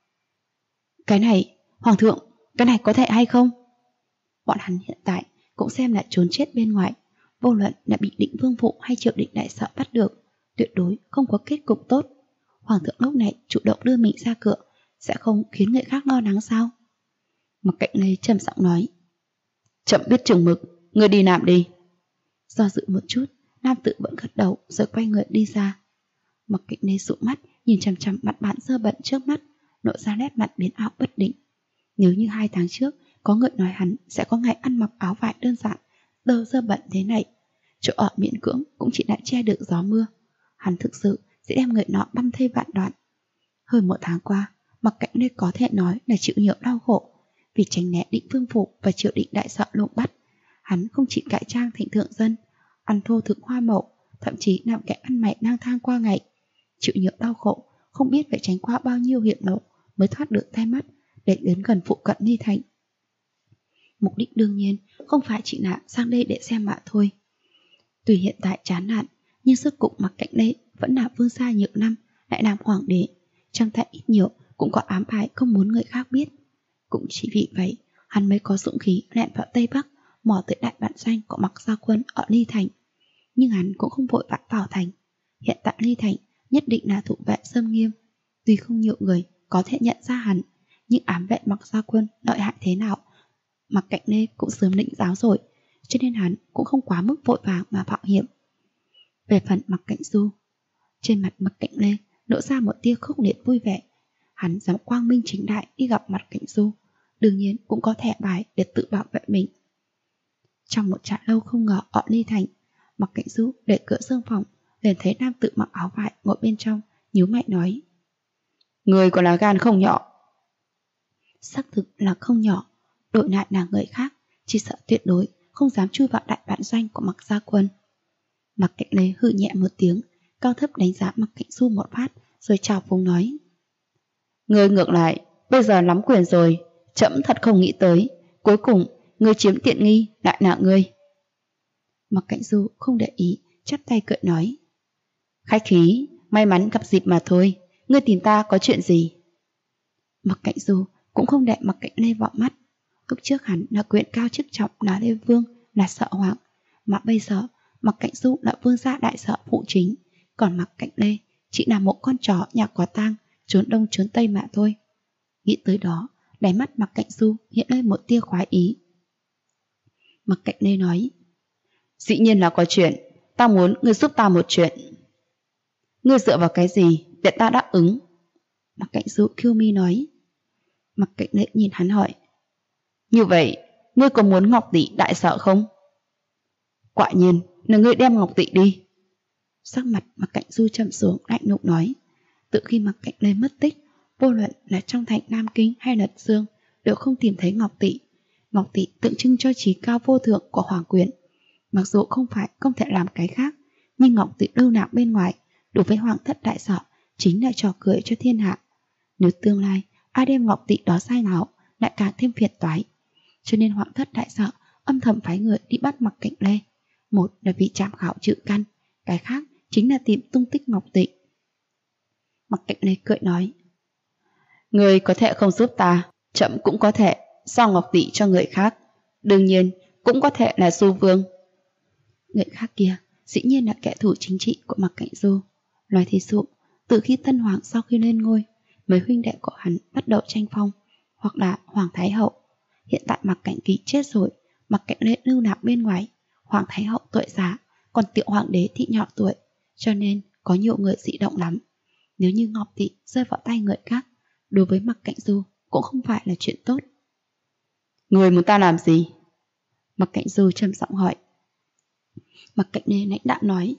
Cái này, Hoàng thượng, cái này có thể hay không? Bọn hắn hiện tại cũng xem là trốn chết bên ngoài, vô luận là bị Định Vương Phụ hay Triệu Định đại sở bắt được, tuyệt đối không có kết cục tốt. Hoàng thượng lúc này chủ động đưa mình ra cửa, sẽ không khiến người khác lo lắng sao? Mạc Cạnh Lê trầm giọng nói, trẫm biết chừng mực, ngươi đi làm đi. Do dự một chút, nam tử vẫn gật đầu rồi quay người đi ra. Mạc Cạnh Lê dụ mắt nhìn chằm chằm mặt bạn dơ bẩn trước mắt, lộ ra nét mặt biến ảo bất định. Nếu như 2 tháng trước có người nói hắn sẽ có ngày ăn mặc áo vải đơn giản, dơ bẩn thế này, chỗ ở miễn cưỡng cũng chỉ đã che được gió mưa, hắn thực sự sẽ đem người nọ băm thây vạn đoạn. Hơn 1 tháng qua, Mạc Cạnh Lê có thể nói là chịu nhiều đau khổ. Vì tránh né Định Vương Phủ và Triệu Định đại sở lùng bắt, hắn không chỉ cải trang thành thượng dân, ăn thô thực hoa mậu, thậm chí làm kẻ ăn mày lang thang qua ngày. Chịu nhiều đau khổ, không biết phải tránh qua bao nhiêu hiểm lộ mới thoát được tai mắt để đến gần phụ cận Ly Thành. Mục đích đương nhiên không phải chỉ là sang đây để xem mà thôi. Tuy hiện tại chán nản, nhưng sức cục Mạc Cạnh Lê vẫn là vương gia nhiều năm, lại làm hoàng đế, trong tay ít nhiều cũng có ám bài không muốn người khác biết. Cũng chỉ vì vậy, hắn mới có dũng khí lẹn vào Tây Bắc, mò tới đại bản doanh của Mạc Gia Quân ở Ly Thành. Nhưng hắn cũng không vội vã vào thành. Hiện tại Ly Thành nhất định là thủ vệ xâm nghiêm. Tuy không nhiều người có thể nhận ra hắn, nhưng ám vệ Mạc Gia Quân lợi hại thế nào, Mạc Cạnh Lê cũng sớm định giáo rồi, cho nên hắn cũng không quá mức vội vàng mà mạo hiểm. Về phần Mạc Cạnh Du, trên mặt Mạc Cạnh Lê lộ ra một tia khốc liệt vui vẻ. Hắn dám quang minh chính đại đi gặp Mạc Cạnh Du, đương nhiên cũng có thẻ bài để tự bảo vệ mình. Trong một trại lâu không ngờ ở Ly Thành, Mạc Cạnh Du để cửa xương phòng, liền thấy nam tử mặc áo vải ngồi bên trong, nhíu mày nói, người còn là gan không nhỏ. Xác thực là không nhỏ, đổi lại là người khác, chỉ sợ tuyệt đối không dám chui vào đại bản doanh của Mạc Gia Quân. Mạc Cạnh Lê hừ nhẹ một tiếng, cao thấp đánh giá Mạc Cạnh Du một phát, rồi chào phúng nói, người ngược lại bây giờ nắm quyền rồi, trẫm thật không nghĩ tới, cuối cùng người chiếm tiện nghi lại là ngươi. Mạc Cạnh Du không để ý, chắp tay cười nói, khách khí, may mắn gặp dịp mà thôi, ngươi tìm ta có chuyện gì? Mạc Cạnh Du cũng không để Mạc Cạnh Lê vào mắt. Lúc trước hắn là quyền cao chức trọng, là Lê Vương, là Sợ Hoàng, mà bây giờ Mạc Cạnh Du là vương gia đại sở phụ chính, còn Mạc Cạnh Lê chỉ là một con chó nhà có tang, trốn đông trốn tây mà thôi. Nghĩ tới đó, đáy mắt Mạc Cạnh Du hiện lên một tia khoái ý. Mạc Cạnh Lê nói, dĩ nhiên là có chuyện, ta muốn ngươi giúp ta một chuyện. Ngươi dựa vào cái gì để ta đáp ứng. Mặc Cạnh Du kiêu mi nói. Mặc Cạnh Lệ nhìn hắn hỏi, như vậy ngươi có muốn Ngọc tỷ đại sợ không? Quả nhiên là ngươi đem Ngọc tỷ đi. Sắc mặt Mặc Cạnh Du trầm xuống, lạnh lùng nói, từ khi Mặc Cạnh Lê mất tích, vô luận là trong thành Nam Kinh hay Lật Dương đều không tìm thấy Ngọc tỷ. Ngọc tỷ tượng trưng cho trí cao vô thượng của hoàng quyền. Mặc dù không phải không thể làm cái khác, nhưng Ngọc tỷ lưu lạc bên ngoài đối với hoàng thất đại sở chính là trò cười cho thiên hạ. Nếu tương lai ai đem Ngọc tỷ đó sai ngáo, lại càng thêm phiền toái. Cho nên hoàng thất đại sở âm thầm phái người đi bắt Mặc Cạnh Lê. Một là vì chạm khảo trừ căn, cái khác chính là tìm tung tích Ngọc tỷ. Mặc Cạnh Lê cười nói, người có thể không giúp ta, chậm cũng có thể giao Ngọc tỷ cho người khác, đương nhiên cũng có thể là Du Vương. Người khác kia dĩ nhiên là kẻ thù chính trị của Mặc Cạnh Du. Nói thí dụ, từ khi Tân Hoàng sau khi lên ngôi, mấy huynh đệ của hắn bắt đầu tranh phong, hoặc là Hoàng Thái Hậu. Hiện tại Mặc Cạnh Kỳ chết rồi, Mặc Cạnh Lê lưu lạc bên ngoài, Hoàng Thái Hậu tuổi già, còn Tiểu Hoàng đế thì nhỏ tuổi, cho nên có nhiều người dị động lắm. Nếu như Ngọc tỷ rơi vào tay người khác, đối với Mặc Cạnh Du cũng không phải là chuyện tốt. Người muốn ta làm gì? Mặc Cạnh Du trầm giọng hỏi. Mặc Cạnh Lê lãnh đạm nói,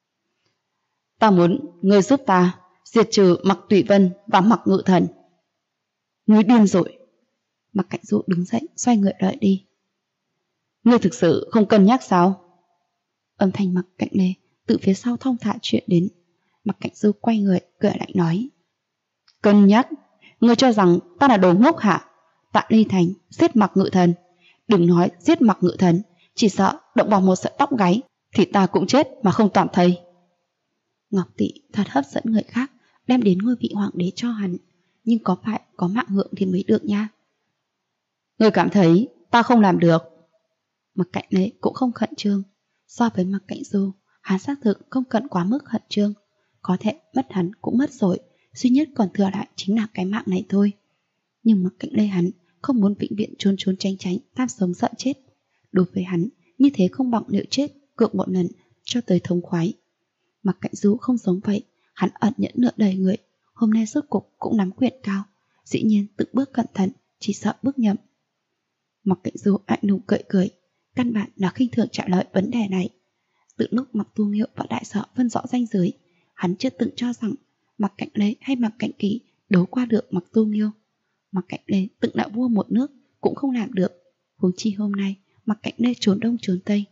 ta muốn người giúp ta diệt trừ Mặc Tùy Vân và Mặc Ngự Thần. Ngươi điên rồi. Mặc Cạnh Du đứng dậy xoay người đợi đi. Ngươi thực sự không cân nhắc sao? Âm thanh Mặc Cạnh Lê từ phía sau thong thả chuyện đến. Mặc Cạnh Du quay người cười lạnh nói, cân nhắc? Ngươi cho rằng ta là đồ ngốc hả? Tại Ly Thành giết Mặc Ngự Thần, đừng nói giết Mặc Ngự Thần, chỉ sợ động vào một sợi tóc gáy thì ta cũng chết mà không tạm thây. Ngọc tỷ thật hấp dẫn người khác, đem đến ngôi vị hoàng đế cho hắn, nhưng có phải có mạng ngượng thì mới được nha. Ngươi cảm thấy ta không làm được? Mặc Cạnh Lê cũng không khẩn trương. So với Mặc Cạnh Du, hắn xác thực không cần quá mức khẩn trương. Có thể mất hắn cũng mất rồi, duy nhất còn thừa lại chính là cái mạng này thôi. Nhưng Mặc Cạnh Lê hắn không muốn vĩnh viễn trốn trốn tránh tránh, tham sống sợ chết. Đối với hắn, như thế không bằng liệu chết cược một lần cho tới thống khoái. Mặc Cạnh Du không giống vậy, hắn ẩn nhẫn nợ đầy người, hôm nay rốt cục cũng nắm quyền cao, dĩ nhiên từng bước cẩn thận, chỉ sợ bước nhầm. Mặc Cạnh Du lạnh lùng cười cười, căn bản là khinh thường trả lời vấn đề này. Từ lúc Mặc Tu Nghiêu và đại sở phân rõ ranh giới, hắn chưa từng cho rằng Mặc Cạnh Lê hay Mặc Cạnh Kỳ đấu qua được Mặc Tu Nghiêu. Mặc Cạnh Lê từng là vua một nước cũng không làm được, huống chi hôm nay Mặc Cạnh Lê trốn đông trốn tây.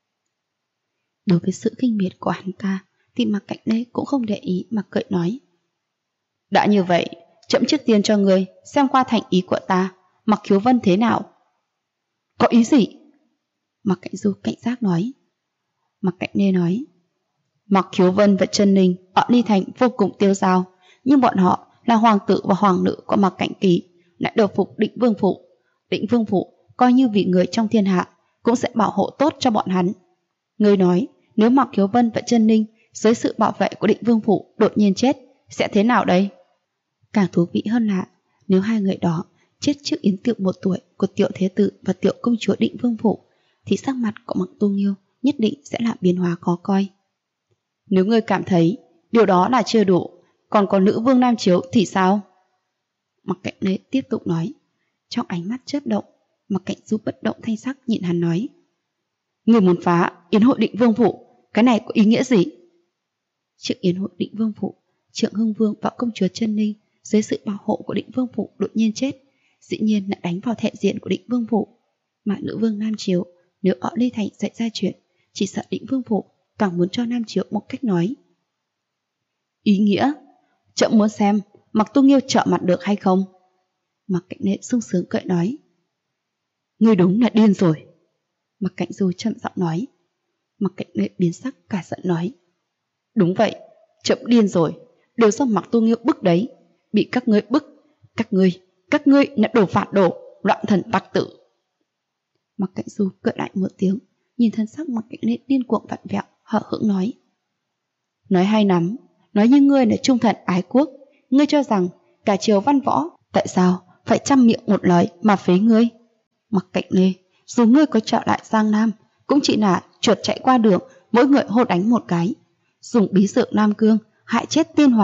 Đối với sự khinh miệt của hắn ta thì Mặc Cạnh Lê cũng không để ý mà cười nói, đã như vậy, chậm trước tiên cho người xem qua thành ý của ta, Mặc Khiếu Vân thế nào? Có ý gì? Mặc Cạnh Du cảnh giác nói. Mặc Cạnh Lê nói, Mặc Khiếu Vân và Trân Ninh ở Ly Thành vô cùng tiêu dao, nhưng bọn họ là hoàng tử và hoàng nữ của Mặc Cạnh Kỳ lại đầu phục Định Vương Phủ. Định Vương Phủ coi như vị người trong thiên hạ cũng sẽ bảo hộ tốt cho bọn hắn. Ngươi nói nếu Mặc Khiếu Vân và Trân Ninh dưới sự bảo vệ của Định Vương Phủ đột nhiên chết, sẽ thế nào đây? Càng thú vị hơn là nếu hai người đó chết trước yến tiệc 1 tuổi của Tiểu Thế Tử và Tiểu Công Chúa Định Vương Phủ, thì sắc mặt của Mặc Tu Nghiêu nhất định sẽ là biến hóa khó coi. Nếu ngươi cảm thấy điều đó là chưa đủ, còn có nữ vương Nam Chiếu thì sao? Mặc Cạnh Lê tiếp tục nói. Trong ánh mắt chớp động, Mặc Cạnh Du bất động thanh sắc nhìn hắn nói, ngươi muốn phá yến hội Định Vương Phủ, cái này có ý nghĩa gì? Trước yến hội Định Vương Phủ, Trượng Hưng Vương và công chúa Trân Ninh dưới sự bảo hộ của Định Vương Phủ đột nhiên chết, dĩ nhiên lại đánh vào thể diện của Định Vương Phủ. Mà nữ vương Nam Chiếu nếu ở Ly Thành xảy ra chuyện, chỉ sợ Định Vương Phủ càng muốn cho Nam Chiếu một cách nói. Ý nghĩa? Chậm muốn xem Mặc Tu Nghiêu trợ mặt được hay không? Mặc Cạnh Lê sung sướng cười nói. Ngươi đúng là điên rồi. Mặc Cạnh Du chậm giọng nói. Mặc Cạnh Lê biến sắc cả giận nói. Đúng vậy, chậm điên rồi, đều do Mặc Tu Nghiêu bức đấy, bị các ngươi bức, các ngươi là đồ phản đồ, loạn thần tặc tử. Mặc Cạnh Du cười lại một tiếng, nhìn thân sắc Mặc Cạnh Lê điên cuồng vặn vẹo, hờ hững nói. Nói hay lắm, nói như ngươi là trung thần ái quốc, ngươi cho rằng cả triều văn võ tại sao phải trăm miệng một lời mà phế ngươi? Mặc Cạnh Lê, dù ngươi có trở lại Giang Nam, cũng chỉ là chuột chạy qua đường, mỗi người hô đánh một cái, dùng bí dược Nam Cương hại chết tiên hoàng,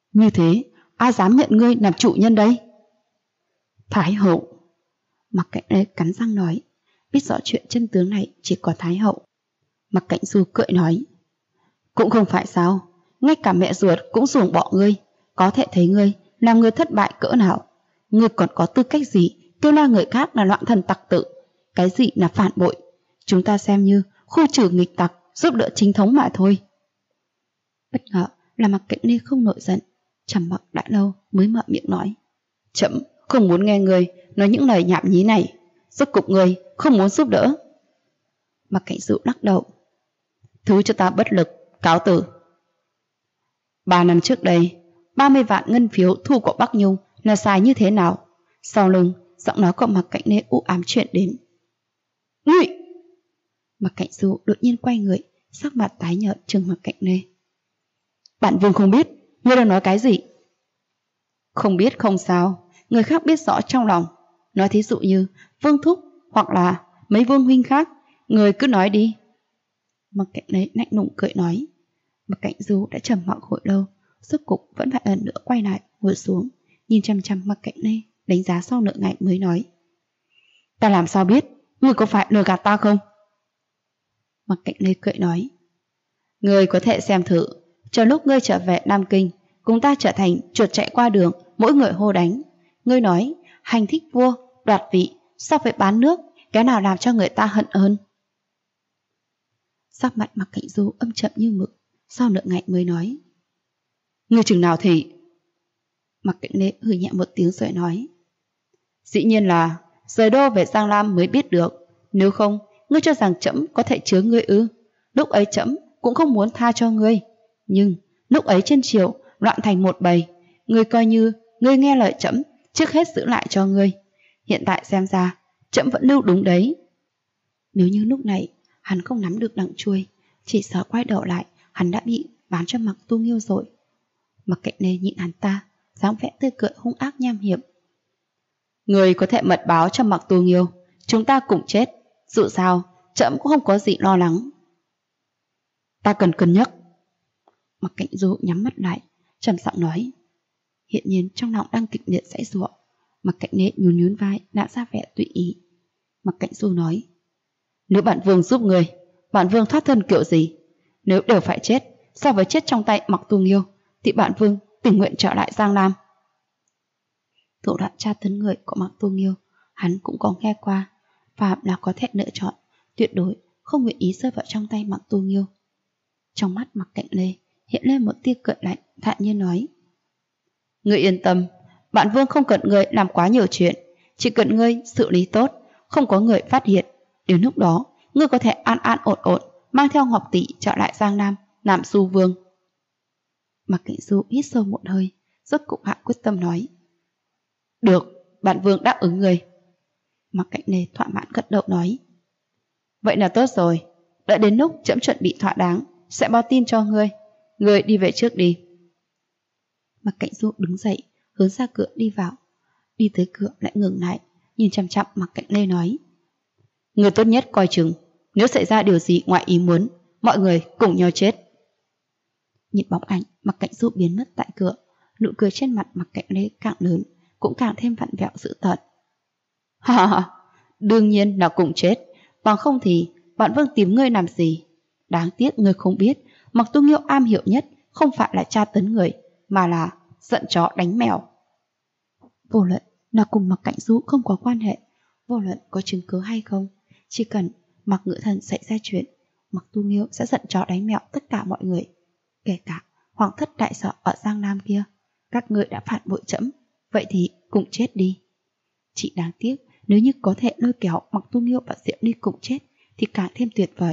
Như thế, ai dám nhận ngươi làm chủ nhân đây? Thái hậu. Mặc Cạnh Lê cắn răng nói, biết rõ chuyện chân tướng này chỉ có Thái hậu. Mặc Cạnh Du cười nói, cũng không phải sao, ngay cả mẹ ruột cũng ruồng bỏ ngươi, có thể thấy ngươi làm người thất bại cỡ nào. Ngươi còn có tư cách gì kêu la người khác là loạn thần tặc tử, cái gì là phản bội. Chúng ta xem như khu trừ nghịch tặc, giúp đỡ chính thống mà thôi. Bất ngờ là Mặc Cạnh Lê không nổi giận, trầm mặc đã lâu mới mở miệng nói, trẫm không muốn nghe ngươi nói những lời nhảm nhí này, rốt cục ngươi không muốn giúp đỡ. Mặc Cạnh Du lắc đầu, thứ cho ta bất lực, cáo từ. 3 năm trước đây, 30 vạn ngân phiếu thu của Bắc Nhung là xài như thế nào? Sau lưng, giọng nói của Mặc Cạnh Lê u ám chuyện đến. Ngươi! Mặc Cạnh Du đột nhiên quay người, sắc mặt tái nhợt trừng Mặc Cạnh Lê. Bản vương không biết, ngươi đang nói cái gì? Không biết không sao, người khác biết rõ trong lòng. Nói thí dụ như Vương Thúc hoặc là mấy vương huynh khác, người cứ nói đi. Mặc Cạnh Lê lạnh lùng cười nói. Mặc Cạnh Du đã trầm mặc hồi lâu, rốt cục vẫn phải lần nữa quay lại, ngồi xuống, nhìn chăm chăm Mặc Cạnh Lê, đánh giá sau nửa ngày mới nói. Ta làm sao biết, ngươi có phải lừa gạt ta không? Mặc Cạnh Lê cười nói. Ngươi có thể xem thử, chờ lúc ngươi trở về Nam Kinh, cùng ta trở thành chuột chạy qua đường, mỗi người hô đánh. Ngươi nói, hành thích vua, đoạt vị, so với bán nước, cái nào làm cho người ta hận hơn? Sắc mặt Mặc Cạnh Du âm chậm như mực, sau nửa ngày mới nói. Ngươi chừng nào thì... Mặc Cạnh Lê hừ nhẹ một tiếng rồi nói. Dĩ nhiên là rời đô về Giang Lam mới biết được, nếu không, ngươi cho rằng trẫm có thể chứa ngươi ư? Lúc ấy trẫm cũng không muốn tha cho ngươi, nhưng lúc ấy trên triều loạn thành một bầy, ngươi coi như ngươi nghe lời trẫm, trước hết giữ lại cho ngươi. Hiện tại xem ra trẫm vẫn lưu đúng đấy. Nếu như lúc này hắn không nắm được đằng chuôi, chỉ sợ quay đầu lại hắn đã bị bán cho Mặc Tu Nghiêu rồi. Mặc Cạnh Lê nhịn hắn ta, dáng vẻ tươi cười hung ác nham hiểm. Người có thể mật báo cho Mặc Tu Nghiêu, chúng ta cùng chết, dù sao trẫm cũng không có gì lo lắng. Ta cần cân nhắc. Mặc Cạnh Du nhắm mắt lại, trầm giọng nói. Hiện nhiên trong lòng đang kịch liệt giãy giụa. Mặc Cạnh Lê nhún nhún vai, đã ra vẻ tùy ý. Mặc Cạnh Du nói. Nếu bản vương giúp người, bản vương thoát thân kiểu gì? Nếu đều phải chết, so với chết trong tay Mặc Tu Nghiêu, thì bản vương tình nguyện trở lại Giang Nam. Thủ đoạn tra tấn người của Mặc Tu Nghiêu hắn cũng có nghe qua, phạm là có thể lựa chọn, tuyệt đối không nguyện ý rơi vào trong tay Mặc Tu Nghiêu. Trong mắt Mặc Cạnh Lê hiện lên một tia cợt lạnh, thản nhiên nói. Ngươi yên tâm, bản vương không cần ngươi làm quá nhiều chuyện, chỉ cần ngươi xử lý tốt, không có người phát hiện. Đến lúc đó, ngươi có thể an an ổn ổn mang theo Ngọc Tỷ trở lại Giang Nam, làm Du Vương. Mặc Cạnh Du hít sâu một hơi, rốt cục hạ quyết tâm nói. Được, bản vương đáp ứng ngươi. Mặc Cạnh Lê thỏa mãn gật đầu nói. Vậy là tốt rồi, đợi đến lúc trẫm chuẩn bị thỏa đáng, sẽ báo tin cho ngươi. Ngươi đi về trước đi. Mặc Cạnh Du đứng dậy, hướng ra cửa đi vào. Đi tới cửa lại ngừng lại, nhìn chằm chằm Mặc Cạnh Lê nói. Ngươi tốt nhất coi chừng, nếu xảy ra điều gì ngoài ý muốn, mọi người cùng nhau chết. Nhìn bóng ảnh Mặc Cạnh Du biến mất tại cửa, nụ cười trên mặt Mặc Cạnh Lê càng lớn, cũng càng thêm vặn vẹo dữ tợn. Ha ha, đương nhiên là cùng chết, bằng không thì bản vương tìm ngươi làm gì? Đáng tiếc ngươi không biết, Mặc Tu Nghiêu am hiểu nhất không phải là tra tấn người, mà là giận chó đánh mèo. Vô luận là cùng Mặc Cạnh Du không có quan hệ, vô luận có chứng cứ hay không, chỉ cần Mặc Ngự Thần xảy ra chuyện, Mặc Tu Nghiêu sẽ giận chó đánh mèo tất cả mọi người, kể cả Hoàng thất đại sở ở Giang Nam kia. Các ngươi đã phản bội trẫm, vậy thì cùng chết đi. Chỉ đáng tiếc, nếu như có thể lôi kéo Mặc Tu Nghiêu và Diệm Ly cùng chết thì càng thêm tuyệt vời.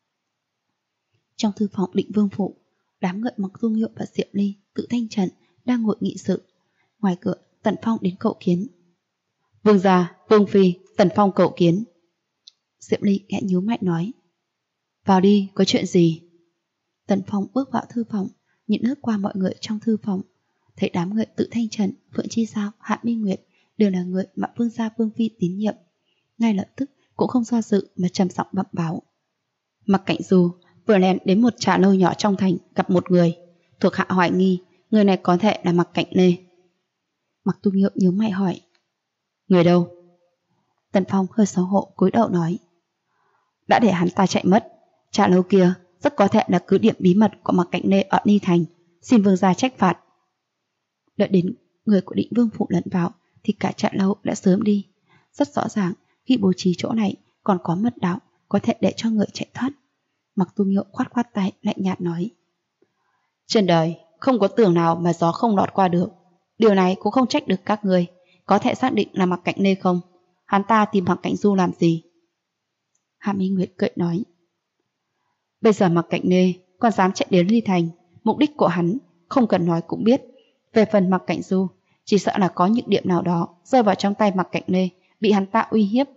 Trong thư phòng Định Vương phủ, đám người Mặc Tu Nghiêu và Diệm Ly, Tự Thanh Trần đang ngồi nghị sự. Ngoài cửa, Tần Phong đến cầu kiến. Vương gia, Vương phi, Tần Phong cầu kiến. Diệm Ly khẽ nhíu mày nói. Vào đi, có chuyện gì? Tần Phong bước vào thư phòng, nhìn lướt qua mọi người trong thư phòng, thấy đám người Tự Thanh Trần, Phượng Chi Sao, Hạ Minh Nguyệt đều là người mà Vương gia Vương phi tín nhiệm. Ngay lập tức cũng không do dự mà trầm giọng bẩm báo. Mặc Cạnh Du vừa lén đến một trà lâu nhỏ trong thành, gặp một người thuộc hạ hoài nghi người này có thể là Mạc Cạnh Lê. Mạc Tu Nghiêu nhíu mày hỏi. Người đâu? Tần Phong hơi xấu hổ cúi đầu nói. Đã để hắn ta chạy mất. Trả lâu kia rất có thể là cứ điểm bí mật của Mạc Cạnh Lê ở Ni Thành, xin vương gia trách phạt. Đợi đến người của Định Vương phủ lẫn vào thì cả Trạ Lâu đã sớm đi. Rất rõ ràng khi bố trí chỗ này còn có mật đạo có thể để cho người chạy thoát. Mạc Tu Nghiêu khoát khoát tay lạnh nhạt nói. Trên đời không có tường nào mà gió không lọt qua được. Điều này cũng không trách được các người. Có thể xác định là Mạc Cạnh Lê không? Hắn ta tìm Mạc Cạnh Du làm gì? Hạ Minh Nguyệt cười nói. Bây giờ Mạc Cạnh Lê còn dám chạy đến Ly Thành, mục đích của hắn không cần nói cũng biết. Về phần Mạc Cạnh Du, chỉ sợ là có những điểm nào đó rơi vào trong tay Mạc Cạnh Lê, bị hắn ta uy hiếp.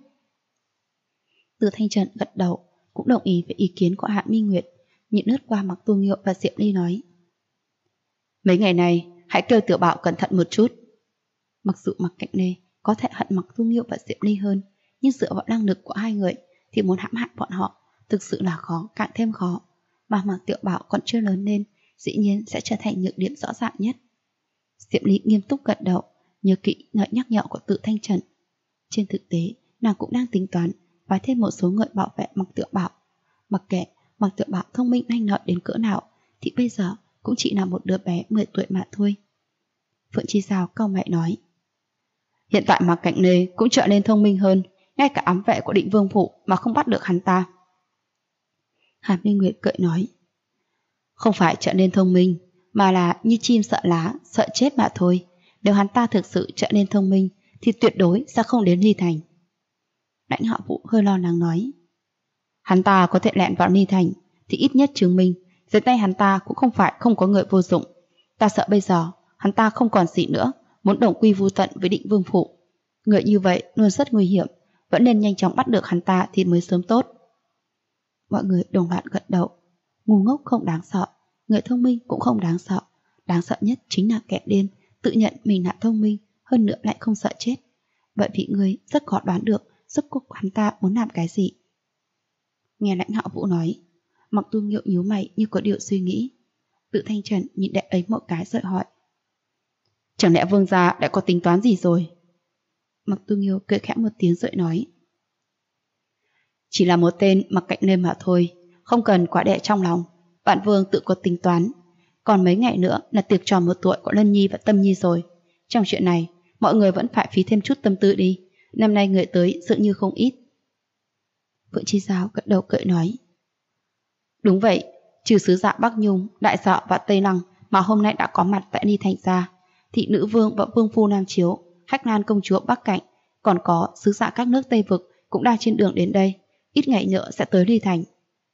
Từ Thanh Trần gật đầu, cũng đồng ý với ý kiến của Hạ Minh Nguyệt, nhìn lướt qua Mạc Tu Nghiêu và Diệp Ly nói. Mấy ngày này, hãy kêu Tiểu Bảo cẩn thận một chút. Mặc dù Mạc Cạnh Lê có thể hận Mạc Tu Nghiêu và Diệp Ly hơn, nhưng dựa vào năng lực của hai người thì muốn hãm hại bọn họ thực sự là khó, càng thêm khó. Mà Mạc Tiểu Bảo còn chưa lớn lên, dĩ nhiên sẽ trở thành nhược điểm rõ ràng nhất. Diệp Ly nghiêm túc gật đầu, nhớ kỹ lời nhắc nhở của Tự Thanh Trần. Trên thực tế, nàng cũng đang tính toán phái thêm một số người bảo vệ Mạc Tiểu Bảo. Mặc kệ Mạc Tiểu Bảo thông minh nhanh nhạy đến cỡ nào, thì bây giờ cũng chỉ là một đứa bé 10 tuổi mà thôi. Phượng Chi Giao cau mày nói. Hiện tại Mạc Cạnh Lê cũng trở nên thông minh hơn, ngay cả ám vệ của Định Vương phủ mà không bắt được hắn ta. Hàn Minh Nguyệt cười nói. Không phải trở nên thông minh, mà là như chim sợ lá, sợ chết mà thôi. Nếu hắn ta thực sự trở nên thông minh thì tuyệt đối sẽ không đến Ly Thành. Lãnh Họ Vũ hơi lo lắng nói. Hắn ta có thể lẹn vào Ly Thành thì ít nhất chứng minh dưới tay hắn ta cũng không phải không có người vô dụng. Ta sợ bây giờ hắn ta không còn gì nữa, muốn đồng quy vu tận với Định Vương phủ. Người như vậy luôn rất nguy hiểm, vẫn nên nhanh chóng bắt được hắn ta thì mới sớm tốt. Mọi người đồng loạt gật đầu. Ngu ngốc không đáng sợ, người thông minh cũng không đáng sợ. Đáng sợ nhất chính là kẻ điên tự nhận mình là thông minh, hơn nữa lại không sợ chết. Bởi vì người rất khó đoán được rốt cuộc hắn ta muốn làm cái gì. Nghe Lãnh Họ Vũ nói, Mạc Tu Nghiêu nhíu mày như có điều suy nghĩ. Tự Thanh Trần nhìn đệ ấy một cái rồi hỏi. Chẳng lẽ vương gia đã có tính toán gì rồi? Mạc Tu Nghiêu cười khẽ một tiếng rồi nói. Chỉ là một tên Mạc Cạnh Lê mà thôi, không cần quá đẻ trong lòng. Vạn vương tự có tính toán. Còn mấy ngày nữa là tiệc tròn 1 tuổi của Lân Nhi và Tâm Nhi rồi. Trong chuyện này, mọi người vẫn phải phí thêm chút tâm tư đi. Năm nay người tới dường như không ít. Phượng Chi Giao gật đầu cười nói. Đúng vậy, trừ sứ giả Bắc Nhung, Đại Dọ và Tây Lăng mà hôm nay đã có mặt tại Ni Thành ra, thị nữ vương và vương phu Nam Chiếu, Hách Lan công chúa Bắc Cạnh, còn có sứ giả các nước Tây Vực cũng đang trên đường đến đây, ít ngày nữa sẽ tới Ni Thành.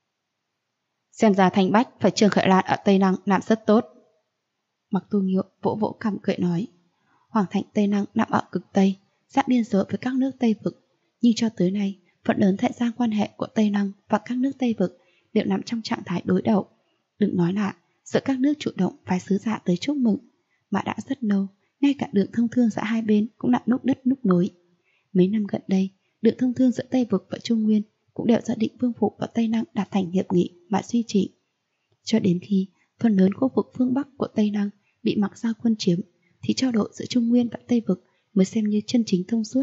Xem ra Thanh Bách phải Trương Khởi Lan ở Tây Lăng làm rất tốt. Mạc Tu Nghiêu vỗ vỗ cằm cười nói. Hoàng thành Tây Lăng nằm ở cực Tây, giáp biên giới với các nước Tây Vực, nhưng cho tới nay phần lớn thời gian quan hệ của Tây Lăng và các nước Tây Vực đều nằm trong trạng thái đối đầu. Đừng nói là giữa các nước chủ động phái sứ giả tới chúc mừng, mà đã rất lâu, ngay cả đường thông thương giữa hai bên cũng đã núc đứt núc nối. Mấy năm gần đây, đường thông thương giữa Tây Vực và Trung Nguyên cũng đều do Định Vương phủ và Tây Lăng đạt thành hiệp nghị mà duy trì. Cho đến khi phần lớn khu vực phương Bắc của Tây Lăng bị Mạc Gia quân chiếm, thì trao đổi giữa Trung Nguyên và Tây Vực mới xem như chân chính thông suốt.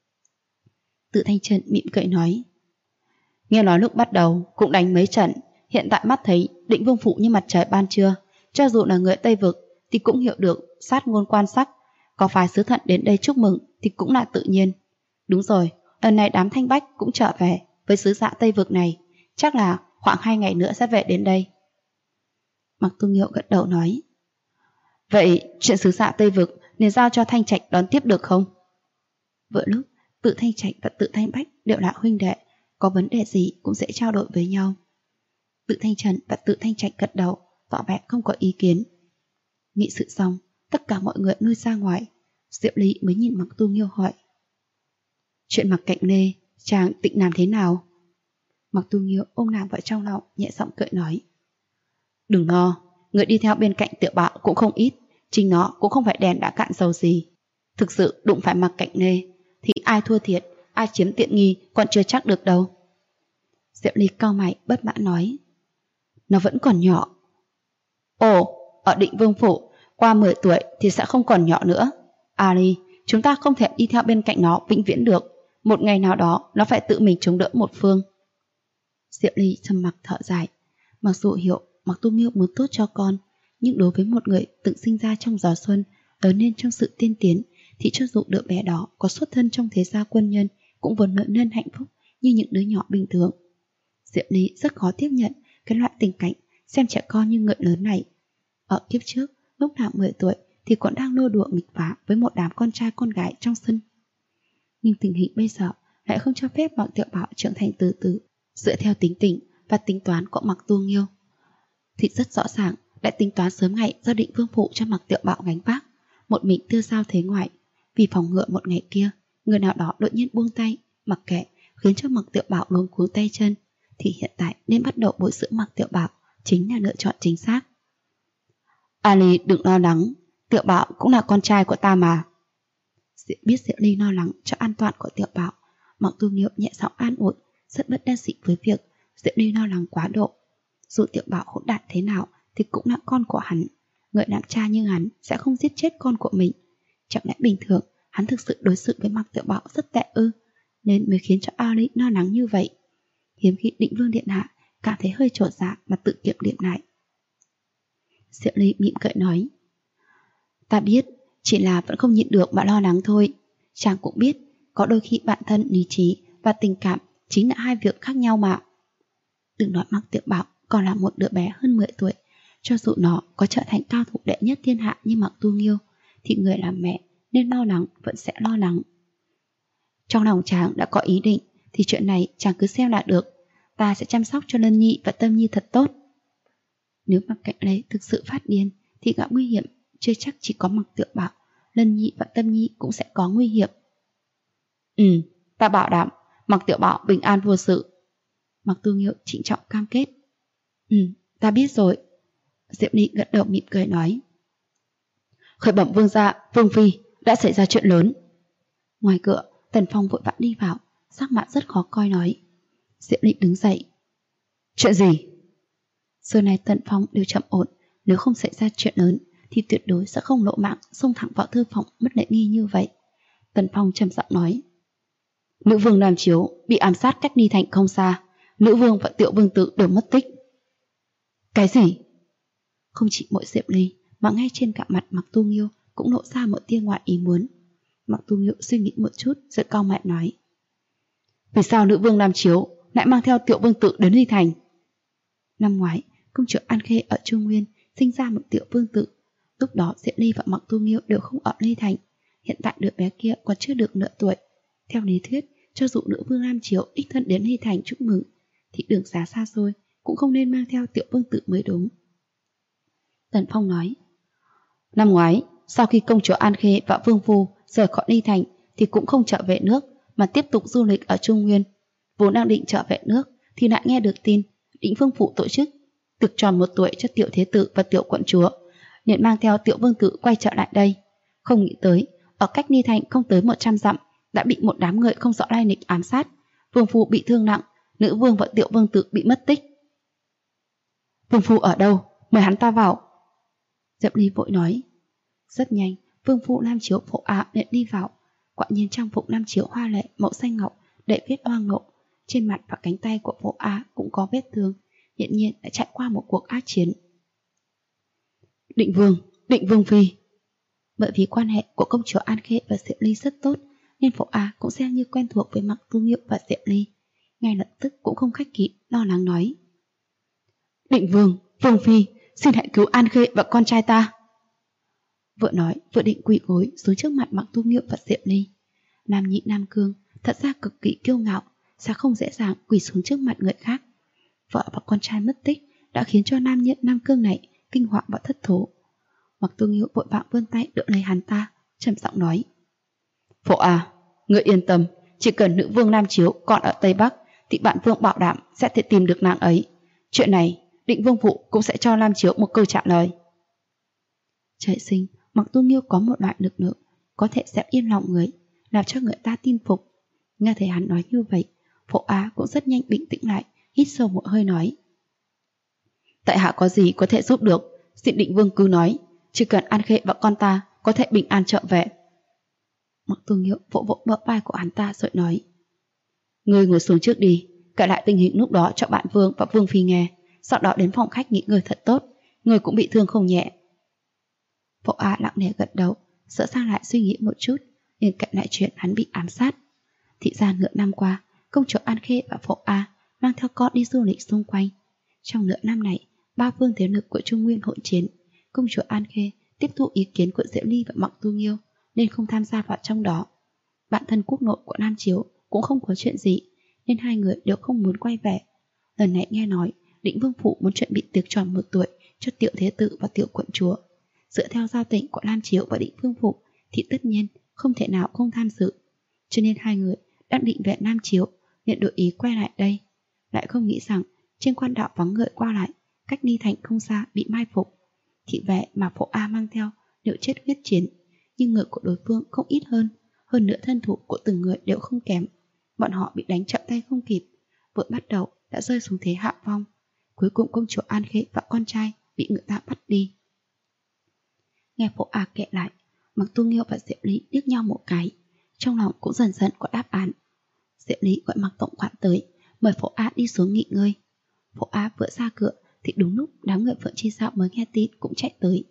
Tự Thanh Trần mỉm cười nói. Nghe nói lúc bắt đầu cũng đánh mấy trận, hiện tại mắt thấy Định Vương phủ như mặt trời ban trưa, cho dù là người Tây Vực thì cũng hiểu được sát ngôn quan sắc, có phái sứ thần đến đây chúc mừng thì cũng là tự nhiên. Đúng rồi, lần này đám Thanh Bách cũng trở về với sứ giả Tây Vực này, chắc là khoảng 2 ngày nữa sẽ về đến đây. Mạc Tu Nghiêu gật đầu nói. Vậy chuyện sứ giả Tây Vực nên giao cho Thanh Trạch đón tiếp được không? Vừa lúc Tự Thanh Trạch và Tự Thanh Bách đều là huynh đệ, có vấn đề gì cũng dễ trao đổi với nhau. Tự Thanh Trần và Tự Thanh Trạch gật đầu, tỏ vẻ không có ý kiến. Nghị sự xong, tất cả mọi người lui ra ngoài. Diệp Lý mới nhìn Mạc Tu Nghiêu hỏi. Chuyện Mạc Cạnh Lê, chàng định làm thế nào? Mạc Tu Nghiêu ôm nàng vào trong lòng, nhẹ giọng cười nói. Đừng lo, người đi theo bên cạnh Tiểu Bảo cũng không ít, chính nó cũng không phải đèn đã cạn dầu gì. Thực sự đụng phải Mạc Cạnh Lê thì ai thua thiệt, ai chiếm tiện nghi còn chưa chắc được đâu. Diệp Ly cau mày bất mãn nói. Nó vẫn còn nhỏ. Ồ, ở Định Vương phủ, Qua 10 tuổi thì sẽ không còn nhỏ nữa. Ali, chúng ta không thể đi theo bên cạnh nó vĩnh viễn được. Một ngày nào đó nó phải tự mình chống đỡ một phương. Diệu Ly trầm mặc thở dài. Mặc dù hiểu Mặc Tu Nghiêu muốn tốt cho con, nhưng đối với một người tự sinh ra trong gió xuân, lớn lên trong sự tiên tiến, thì cho dù đứa bé đó có xuất thân trong thế gia quân nhân cũng vẫn nợ nên hạnh phúc như những đứa nhỏ bình thường. Diệu Ly rất khó tiếp nhận cái loại tình cảnh xem trẻ con như người lớn này. Ở kiếp trước, lúc nào 10 tuổi thì còn đang nô đùa nghịch phá với một đám con trai con gái trong sân. Nhưng tình hình bây giờ lại không cho phép Mạc Tiểu Bảo trưởng thành từ từ, dựa theo tính tình và tính toán của Mạc Tu Nghiêu. Thì rất rõ ràng đã tính toán sớm ngày do Định Vương phụ cho Mạc Tiểu Bảo gánh vác, một mình tiêu giao thế ngoại, vì phòng ngừa một ngày kia người nào đó đột nhiên buông tay, mặc kệ, khiến cho Mạc Tiểu Bảo luống cuống tay chân, thì hiện tại nên bắt đầu bồi dưỡng Mạc Tiểu Bảo chính là lựa chọn chính xác. Ali, đừng lo lắng, Tiểu Bảo cũng là con trai của ta mà. Biết Diệu Ly lo lắng cho an toàn của Tiểu Bảo, Mạc Tu Nghiêu nhẹ giọng an ủi, rất bất đắc dĩ với việc Diệu Ly lo lắng quá độ. Dù Tiểu Bảo hỗn đản thế nào thì cũng là con của hắn, người làm cha như hắn sẽ không giết chết con của mình. Chẳng lẽ bình thường hắn thực sự đối xử với Mạc Tiểu Bảo rất tệ ư, nên mới khiến cho Ali lo lắng như vậy. Hiếm khi Định Vương điện hạ cảm thấy hơi chột dạ mà tự kiểm điểm lại. Diệu Ly mỉm cười nói, ta biết, chỉ là vẫn không nhịn được mà lo lắng thôi. Chàng cũng biết, có đôi khi bản thân, lý trí và tình cảm chính là hai việc khác nhau mà. Đừng nói Mạc Tiểu Bảo còn là một đứa bé hơn 10 tuổi, cho dù nó có trở thành cao thủ đệ nhất thiên hạ như Mạc Tu Nghiêu, thì người làm mẹ nên lo lắng vẫn sẽ lo lắng. Trong lòng chàng đã có ý định, thì chuyện này chàng cứ xem là được. Ta sẽ chăm sóc cho Lân Nhi và Tâm Nhi thật tốt. Nếu Mạc Cảnh Lê thực sự phát điên thì gặp nguy hiểm chưa chắc chỉ có Mạc Tiểu Bảo, Lân Nhi và Tâm Nhi cũng sẽ có nguy hiểm. Ta bảo đảm Mạc Tiểu Bảo bình an vô sự. Mạc Tu Nghiêu trịnh trọng cam kết. Ta biết rồi. Diệu Ly gật đầu mỉm cười nói. Khởi bẩm vương gia, vương phi, đã xảy ra chuyện lớn. Ngoài cửa, Tần Phong vội vã đi vào, sắc mặt rất khó coi nói. Diệu Ly đứng dậy. Chuyện gì? Xưa nay Tần Phong đều chậm ổn, nếu không xảy ra chuyện lớn thì tuyệt đối sẽ không lộ mạng xông thẳng vào thư phòng mất lễ nghi như vậy. Tần Phong trầm giọng nói. Nữ vương Nam Chiếu bị ám sát cách Ni Thành không xa. Nữ vương và Tiểu Vương Tử đều mất tích. Cái gì? Không chỉ mỗi Diệu Ly mà ngay trên cả mặt Mạc Tu Nghiêu cũng lộ ra một tia ngoại ý muốn. Mạc Tu Nghiêu suy nghĩ một chút rồi cau mày nói. Vì sao nữ vương Nam Chiếu lại mang theo Tiểu Vương Tử đến Ni Thành? Năm ngoái, công chúa An Khê ở Trung Nguyên sinh ra một Tiểu Vương Tử. Lúc đó Diệu Ly và Mạc Tu Nghiêu đều không ở Ni Thành. Hiện tại đứa bé kia còn chưa được nửa tuổi. Theo lý thuyết, cho dù nữ vương Nam Chiếu đích thân đến Ni Thành chúc mừng, thì đường xá xa xôi cũng không nên mang theo Tiểu Vương Tử mới đúng. Tần Phong nói. Năm ngoái, sau khi công chúa An Khê và Vương Phu rời khỏi Ni Thành thì cũng không trở về nước mà tiếp tục du lịch ở Trung Nguyên. Vốn đang định trở về nước thì lại nghe được tin Định Vương Phủ tổ chức tiệc tròn 1 tuổi cho Tiểu Thế Tử và Tiểu Quận Chúa, liền mang theo Tiểu Vương Tử quay trở lại đây. Không nghĩ tới, ở cách Ni Thành không tới 100 dặm đã bị một đám người không rõ lai lịch ám sát. Vương Phu bị thương nặng, nữ vương và Tiểu Vương Tử bị mất tích. Vương Phu ở đâu? Mời hắn ta vào. Diệu Ly vội nói. Rất nhanh, Vương Phu Nam Chiếu Phổ Á liền đi vào. Quả nhiên trang phục Nam Chiếu hoa lệ màu xanh ngọc, đệ viết oang nộ. Trên mặt và cánh tay của Phổ Á cũng có vết thương, hiển nhiên đã trải qua một cuộc ác chiến. Định Vương phi. Bởi vì quan hệ của công chúa An Khê và Diệu Ly rất tốt, nên Phổ Á cũng xem như quen thuộc với Mạc Tu Nghiêu và Diệu Ly. Ngay lập tức cũng không khách khí, lo lắng nói. Định Vương phi, xin hãy cứu An Khê và con trai ta. Vừa nói vừa định quỳ gối xuống trước mặt Mạc Tu Nghiêu và Diệu Ly. Nam Nhị Nam Cương thật ra cực kỳ kiêu ngạo, sẽ không dễ dàng quỳ xuống trước mặt người khác. Vợ và con trai mất tích đã khiến cho Nam Nhị Nam Cương này kinh hoàng và thất thố. Mạc Tu Nghiêu vội vàng vươn tay đỡ lấy hắn ta, trầm giọng nói. Phổ à, ngươi yên tâm, chỉ cần nữ vương Nam Chiếu còn ở Tây Bắc thì bản vương bảo đảm sẽ thể tìm được nàng ấy. Chuyện này, Định Vương Phụ cũng sẽ cho Nam Chiếu một câu trả lời. Trời sinh, Mạc Tu Nghiêu có một loại lực lượng có thể dẹp yên lòng người, làm cho người ta tin phục. Nghe thấy hắn nói như vậy, Phổ Á cũng rất nhanh bình tĩnh lại, hít sâu một hơi nói. Tại hạ có gì có thể giúp được, xin Định Vương cứ nói. chỉ cần An Khê và con ta có thể bình an trở về. Mặc Tu Nghiêu vỗ vỗ bờ vai của hắn ta rồi nói: Ngươi ngồi xuống trước đi, kể lại tình hình lúc đó cho bạn Vương và Vương Phi nghe, sau đó đến phòng khách nghỉ ngơi thật tốt, ngươi cũng bị thương không nhẹ. Phổ A lặng lẽ gật đầu, sửa sang lại suy nghĩ một chút, liền kể lại chuyện hắn bị ám sát. Thì ra nửa năm qua, công chúa An Khê và Phổ A mang theo con đi du lịch xung quanh. Trong nửa năm này, ba vương thế lực của Trung Nguyên hỗn chiến. Công chúa An Khê tiếp thu ý kiến của Diệu Ly và Mặc Tu Nghiêu nên không tham gia vào trong đó. Bản thân quốc nội của Nam Chiếu cũng không có chuyện gì, nên hai người đều không muốn quay về. Lần này nghe nói Định Vương Phủ muốn chuẩn bị tiệc tròn 1 tuổi cho Tiểu Thế Tử và Tiểu Quận Chúa. Dựa theo giao tình của Nam Chiếu và Định Vương Phủ thì tất nhiên không thể nào không tham dự. Cho nên hai người đang định về Nam Chiếu, nhận đổi ý quay lại đây. Lại không nghĩ rằng trên quan đạo vắng người qua lại, cách Ni Thành không xa bị mai phục. Thị vệ mà Phổ A mang theo liệu chết huyết chiến, nhưng người của đối phương không ít hơn nữa thân thủ của từng người đều không kém. Bọn họ bị đánh chậm tay không kịp, vừa bắt đầu đã rơi xuống thế hạ phong. Cuối cùng công chúa An Khê và con trai bị người ta bắt đi. Nghe Phổ A kể lại, Mặc Tu Nghiêu và Diệu Lý liếc nhau một cái, trong lòng cũng dần dần có đáp án. Diệu Lý gọi Mặc Tổng quản tới, mời Phổ A đi xuống nghỉ ngơi. Phổ A vừa ra cửa thì đúng lúc đám người Phượng Chi Dạo mới nghe tin cũng chạy tới.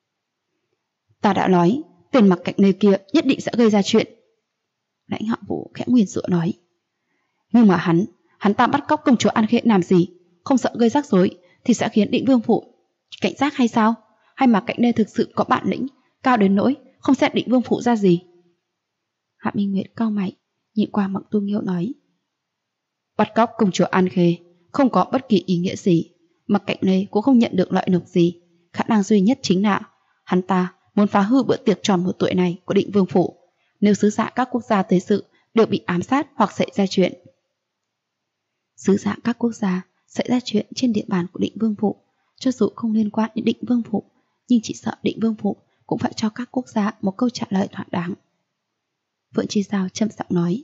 Ta đã nói, tên Mặc Cạnh nơi kia nhất định sẽ gây ra chuyện. Lãnh Hạo Vũ khẽ nguyền rủa nói. Nhưng mà hắn ta bắt cóc công chúa An Khê làm gì? Không sợ gây rắc rối thì sẽ khiến Định Vương Phủ cảnh giác hay sao? Hay mà Cạnh nơi thực sự có bản lĩnh cao đến nỗi không xét Định Vương Phủ ra gì? Hạ Minh Nguyệt cau mày, nhìn qua Mặc Tu Nghiêu nói. Bắt cóc công chúa An Khê không có bất kỳ ý nghĩa gì, Mặc Cạnh nơi cũng không nhận được lợi lộc gì. Khả năng duy nhất chính là hắn ta muốn phá hư bữa tiệc tròn 1 tuổi này của Định Vương Phủ. Nếu sứ giả các quốc gia tới dự đều bị ám sát hoặc xảy ra chuyện. Sứ giả các quốc gia xảy ra chuyện trên địa bàn của Định Vương Phủ, cho dù không liên quan đến Định Vương Phủ, nhưng chỉ sợ Định Vương Phủ cũng phải cho các quốc gia một câu trả lời thỏa đáng. Phượng Chi Giao trầm giọng nói.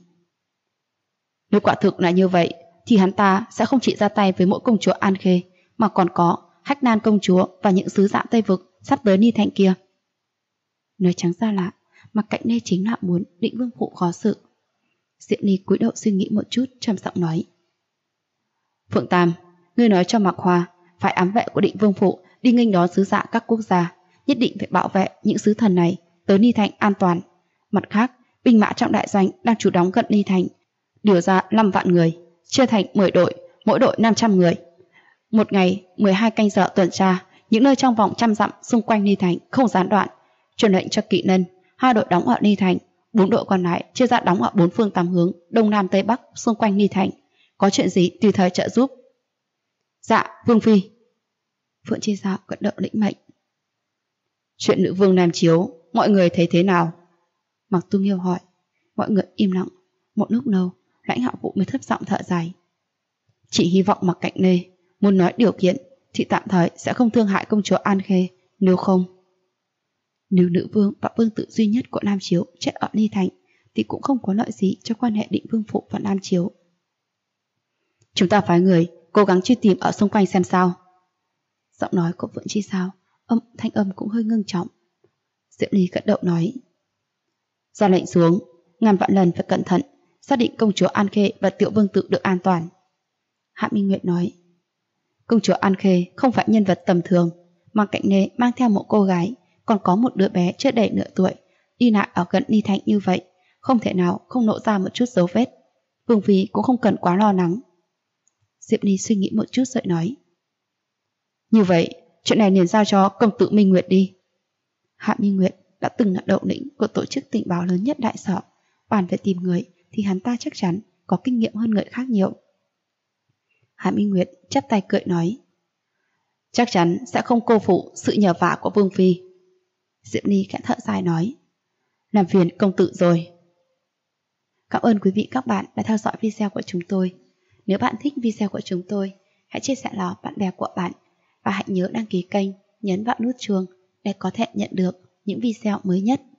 Nếu quả thực là như vậy, thì hắn ta sẽ không chỉ ra tay với mỗi công chúa An Khê, mà còn có Hách Nan công chúa và những sứ giả Tây Vực sắp tới Ni Thành kia. Nói trắng ra là Mặc Cạnh Nê chính là muốn Định Vương Phủ khó xử. Diệu Ly cúi đầu suy nghĩ một chút, trầm giọng nói. Phượng Tam, ngươi nói cho Mặc Hoa phải ám vệ của Định Vương Phủ đi nghênh đón sứ giả các quốc gia, nhất định phải bảo vệ những sứ thần này tới Ni Thành an toàn. Mặt khác, binh mã trong đại doanh đang chủ đóng gần Ni Thành điều ra 5 vạn người, chia thành 10 đội, mỗi đội 500 người. Một ngày 12 canh giờ tuần tra những nơi trong vòng 100 dặm xung quanh Ni Thành không gián đoạn. Truyền lệnh cho kỵ nân 2 đội đóng ở Ni Thành, 4 đội còn lại chia ra đóng ở 4 phương 8 hướng đông nam tây bắc xung quanh Ni Thành. Có chuyện gì tùy thời trợ giúp. Dạ, Vương Phi. Phượng Chi Dạo gật đầu lĩnh mệnh. Chuyện nữ vương Nam Chiếu, mọi người thấy thế nào? Mặc Tu Nghiêu hỏi. Mọi người im lặng. Một lúc lâu, Lãnh Hạo Vũ mới thấp giọng thở dài. Chỉ hy vọng Mặc Cạnh Nê muốn nói điều kiện thì tạm thời sẽ không thương hại công chúa An Khê, nếu không. Nếu nữ vương và vương tử duy nhất của Nam Chiếu chết ở Ni Thành thì cũng không có lợi gì cho quan hệ Định Vương Phủ và Nam Chiếu. Chúng ta phái người cố gắng truy tìm ở xung quanh xem sao. Giọng nói của Phượng Chi Sao thanh âm cũng hơi ngưng trọng. Diệu Ly gật đầu nói. Ra lệnh xuống, ngàn vạn lần phải cẩn thận, xác định công chúa An Khê và Tiểu Vương tử được an toàn. Hạ Minh Nguyệt nói. Công chúa An Khê không phải nhân vật tầm thường, mà Cạnh Nê mang theo một cô gái, còn có một đứa bé chưa đầy nửa tuổi, đi lại ở gần Ni Thành như vậy, không thể nào không lộ ra một chút dấu vết. Vương Phi cũng không cần quá lo lắng. Diệp Ly suy nghĩ một chút rồi nói. Như vậy, chuyện này liền giao cho công tử Minh Nguyệt đi. Hạ Minh Nguyệt đã từng là đầu lĩnh của tổ chức tình báo lớn nhất Đại Sở. Bàn về tìm người thì hắn ta chắc chắn có kinh nghiệm hơn người khác nhiều. Hạ Minh Nguyệt chắp tay cười nói. Chắc chắn sẽ không cô phụ sự nhờ vả của Vương Phi. Diệp Ly khẽ thở dài nói. Làm phiền công tử rồi. Cảm ơn quý vị các bạn đã theo dõi video của chúng tôi. Nếu bạn thích video của chúng tôi, hãy chia sẻ nó bạn bè của bạn và hãy nhớ đăng ký kênh, nhấn vào nút chuông để có thể nhận được những video mới nhất.